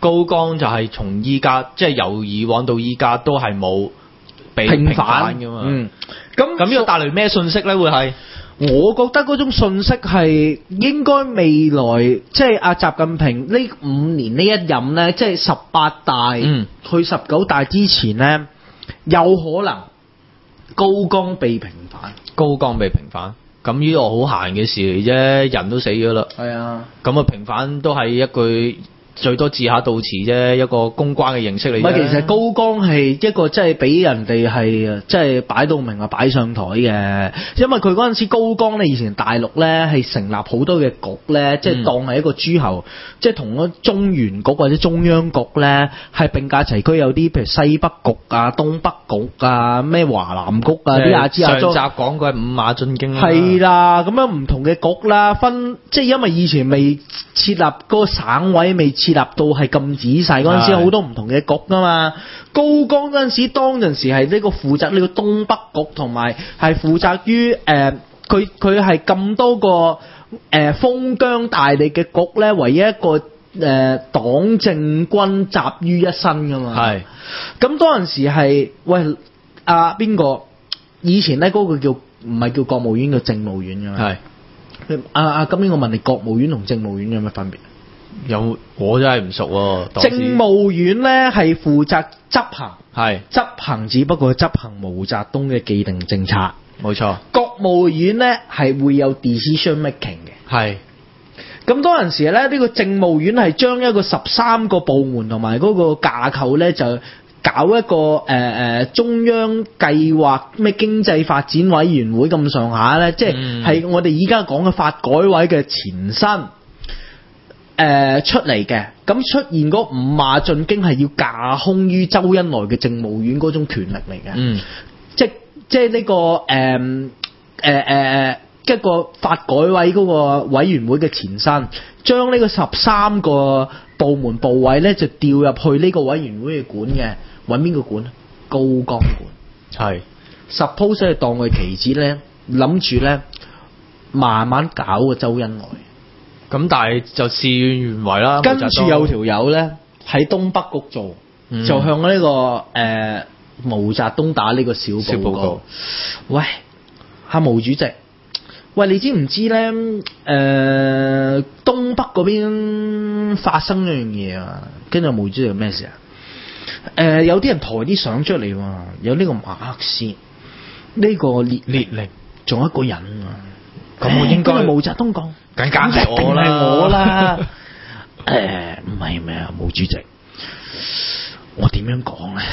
高光就係從依家即係由以往到依家都係冇被平反㗎嘛。 嗯，咁咁呢個帶嚟咩信息咧？會係？ 我覺得嗰種信息係應該未來即係阿習近平呢五年呢一任呢，即係十八大、嗯、去十九大之前呢，有可能高光被平反。 高光被平反，咁呢個好閒嘅事嚟啫，人都死咗啦。 係啊， 咁啊平反都係一句。最多致下悼詞啫，一個公關嘅形式嚟。唔係，其實高光係一個即係俾人哋係即係擺到明啊，擺上台嘅。因為佢嗰陣時高光咧，以前大陸咧係成立好多嘅局咧，即係當係一個諸侯，嗯、即係同嗰中原局或者中央局咧係並駕齊驅，有啲譬如西北局啊、東北局啊、咩華南局啊啲亞支亞中。 上集講過係五馬進京啦。 係啦，咁樣唔同嘅局啦，分即係因為以前未設立嗰個省委未。設立到係咁仔細嗰陣時，好多唔同嘅局㗎嘛。高光嗰陣時，當陣時係呢個負責呢個東北局，同埋係負責於誒，佢佢係咁多個誒、呃、封疆大吏嘅局咧，唯一一個誒、呃、黨政軍集於一身㗎嘛。係。咁當陣時係喂阿邊個？以前咧嗰個叫唔係叫國務院，叫政務院㗎嘛。係。阿阿咁呢個問你，國務院同政務院有咩分別？ 有我真係唔熟喎。 政務院咧係負責執行， 係執行，只不過執行毛澤東嘅既定政策。 冇錯。 國務院咧係會有 decision making 嘅。係。咁當陣時咧，呢、呢個政務院係將一個十三個部門同埋嗰個架構咧，就搞一個誒誒、呃、中央計劃咩經濟發展委員會咁上下咧，即係係我哋而家講嘅發改委嘅前身。誒、呃、出嚟嘅，咁出現嗰五馬進京係要架空於周恩來嘅政務院嗰種權力嚟嘅。嗯，即即係呢、這個誒誒誒一個發改委嗰個委員會嘅前身，將呢個十三個部門部委咧就調入去呢個委員會去管嘅，揾邊個管？高光管。係 suppose 係當佢棋子咧，諗住咧慢慢搞個周恩來。 咁但係就事與願違啦。 跟住有條友咧喺東北局做，嗯、就向呢、這個誒、呃、毛澤東打呢個小報告。小報告喂，阿毛主席，喂，你知唔知咧？誒、呃，東北嗰邊發生一樣嘢啊！跟住毛主席咩事啊？誒、呃，有啲人抬啲相出嚟喎，有呢個馬克思，呢、這個列列寧，仲有一個人啊。咁我應該毛澤東講。梗係我啦，我啦。誒，唔係咩啊，毛主席，我點樣講咧？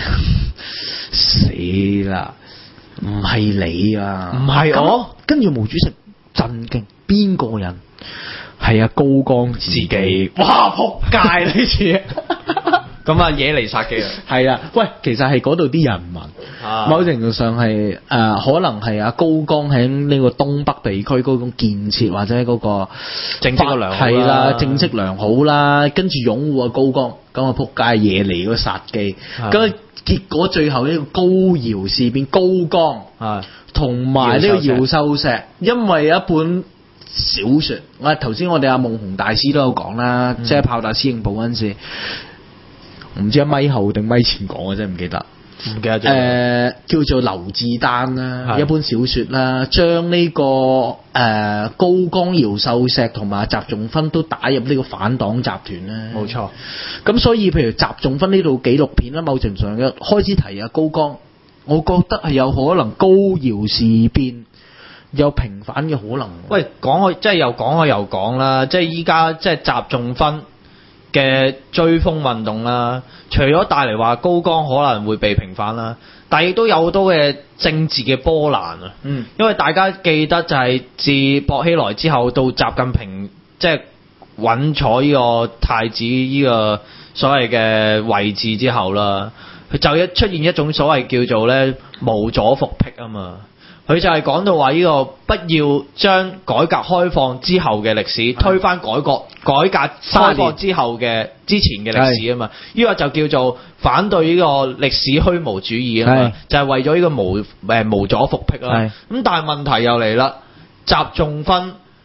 死啦！唔係你啊，唔係我。跟住毛主席震驚，邊個人？係阿高光自己。哇！仆街呢次。 咁啊，惹嚟殺機啊！ 係啊，喂，其實係嗰度啲人民，啊、某程度上係誒、呃，可能係阿高光喺呢個東北地區嗰種建設或者嗰個政績良好啦， 係啦，政績良好啦，跟住擁護阿高光，咁啊仆街惹嚟個殺機，咁啊結果最後呢個高瑤事變，高光同埋呢個姚秀石，因為一本小說，我頭先我哋阿夢熊大師都有講啦，嗯、即係炮打司令部嗰陣時。唔知一咪後定咪前講嘅真係唔記得，唔記得咗。誒、呃，叫做劉志丹啦，一本小說啦，將呢、這個誒、呃、高光、姚秀石同埋習仲勳都打入呢個反黨集團咧。冇錯。咁所以譬如習仲勳呢度紀錄片啦，某程度上嘅開始提啊高光，我覺得係有可能高姚事變有平反嘅可能。 喂，講開即係又講開又講啦，即係依家即係習仲勳嘅追風運動啦，除咗帶嚟話高光可能會被平反啦，但亦都有好多嘅政治嘅波瀾啊。嗯，因為大家記得就係自薄熙來之後到習近平即係穩坐呢個太子呢個所謂嘅位置之後啦，佢就一出現一種所謂叫做咧無左復辟啊嘛。佢就係講到話呢個不要將改革開放之後嘅歷史推翻改革改革開放之後嘅之前嘅歷史啊嘛，呢個就叫做反對呢個歷史虛無主義啊嘛，就係、是、為咗呢個無誒無左復辟啦。咁但係問題又嚟啦，習仲勳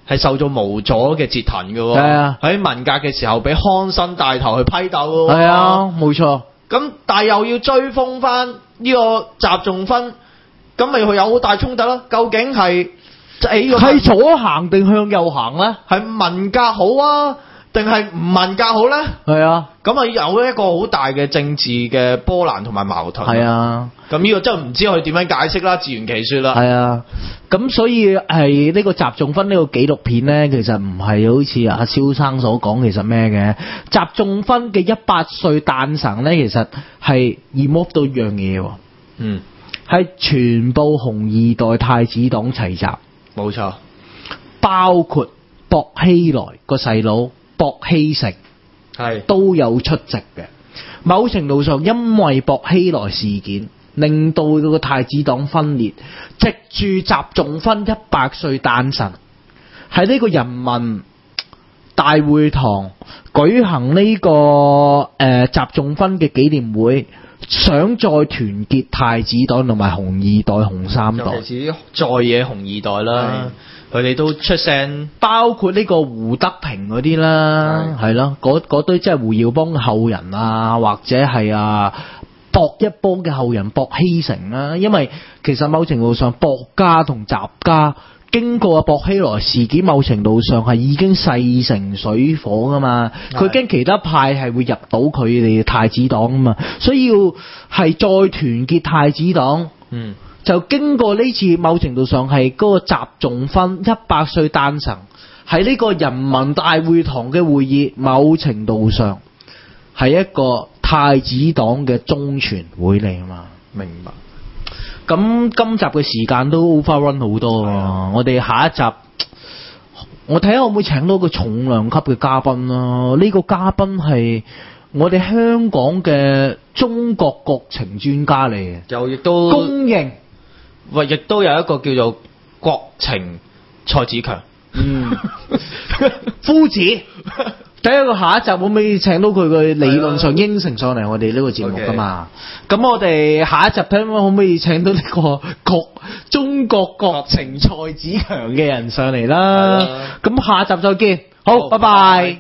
係受咗無阻嘅折騰嘅喎。 係啊， 喺文革嘅時候俾康生帶頭去批鬥嘅喎。 係啊，冇錯。 咁但係又要追封翻呢個習仲勳，咁咪佢有好大衝突咯？究竟係係左行定向右行咧？ 係文革好啊，定係唔文革好咧？ 係啊， 咁啊有一個好大嘅政治嘅波瀾同埋矛盾。 係啊， 咁呢個真係唔知佢點樣解釋啦，自圓其說啦。 係啊，咁所以係呢個習仲勳呢個紀錄片咧，其實唔係好似阿蕭生所講，其實咩嘅？習仲勳嘅一百歲誕辰咧，其實係 remove 到一樣嘢喎。 嗯， 係全部紅二代太子黨齊集。 冇錯， 包括薄熙來個細佬薄熙成係都有出席嘅。某程度上，因為薄熙來事件，令到個太子黨分裂，藉住習仲勳一百歲誕辰，喺呢個人民大會堂舉行呢、這個誒習仲勳嘅紀念會。想再團結太子黨同埋紅二代、紅三代， 尤其是在野紅二代啦，佢哋都出聲， 包括呢個胡德平嗰啲啦，係咯，嗰堆即係胡耀邦嘅後人啊，或者係啊薄一波嘅後人薄熙成啦。因為其實某程度上，薄家同習家經過薄熙來事件，某程度上係已經勢成水火噶嘛，佢驚其他派係會入到佢哋太子黨啊嘛，所以要係再團結太子黨。 嗯， 就經過呢次某程度上係嗰個習仲勳一百歲誕辰，喺呢個人民大會堂嘅會議，某程度上係一個太子黨嘅中全會嚟啊嘛。 明白。 咁今集嘅時間都 overrun 好多啊！我哋下一集，我睇下可唔可以請到個重量級嘅嘉賓啦。呢、這個嘉賓係我哋香港嘅中國國情專家嚟嘅， 又亦都公認， 喂，亦都有一個叫做國情蔡子強， 嗯，夫子。第一個下一集可唔可以請到佢嘅理論上應承上嚟我哋呢個節目噶嘛？咁、okay. 我哋下一集睇下可唔可以請到呢個國中國國情蔡子強嘅人上嚟啦？咁下一集再見，好，好拜拜。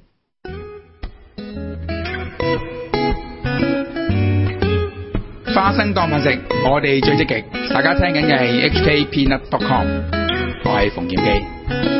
花生當飯食，我哋最積極。大家聽緊嘅係 H K Peanut dot com， 我係馮劍基。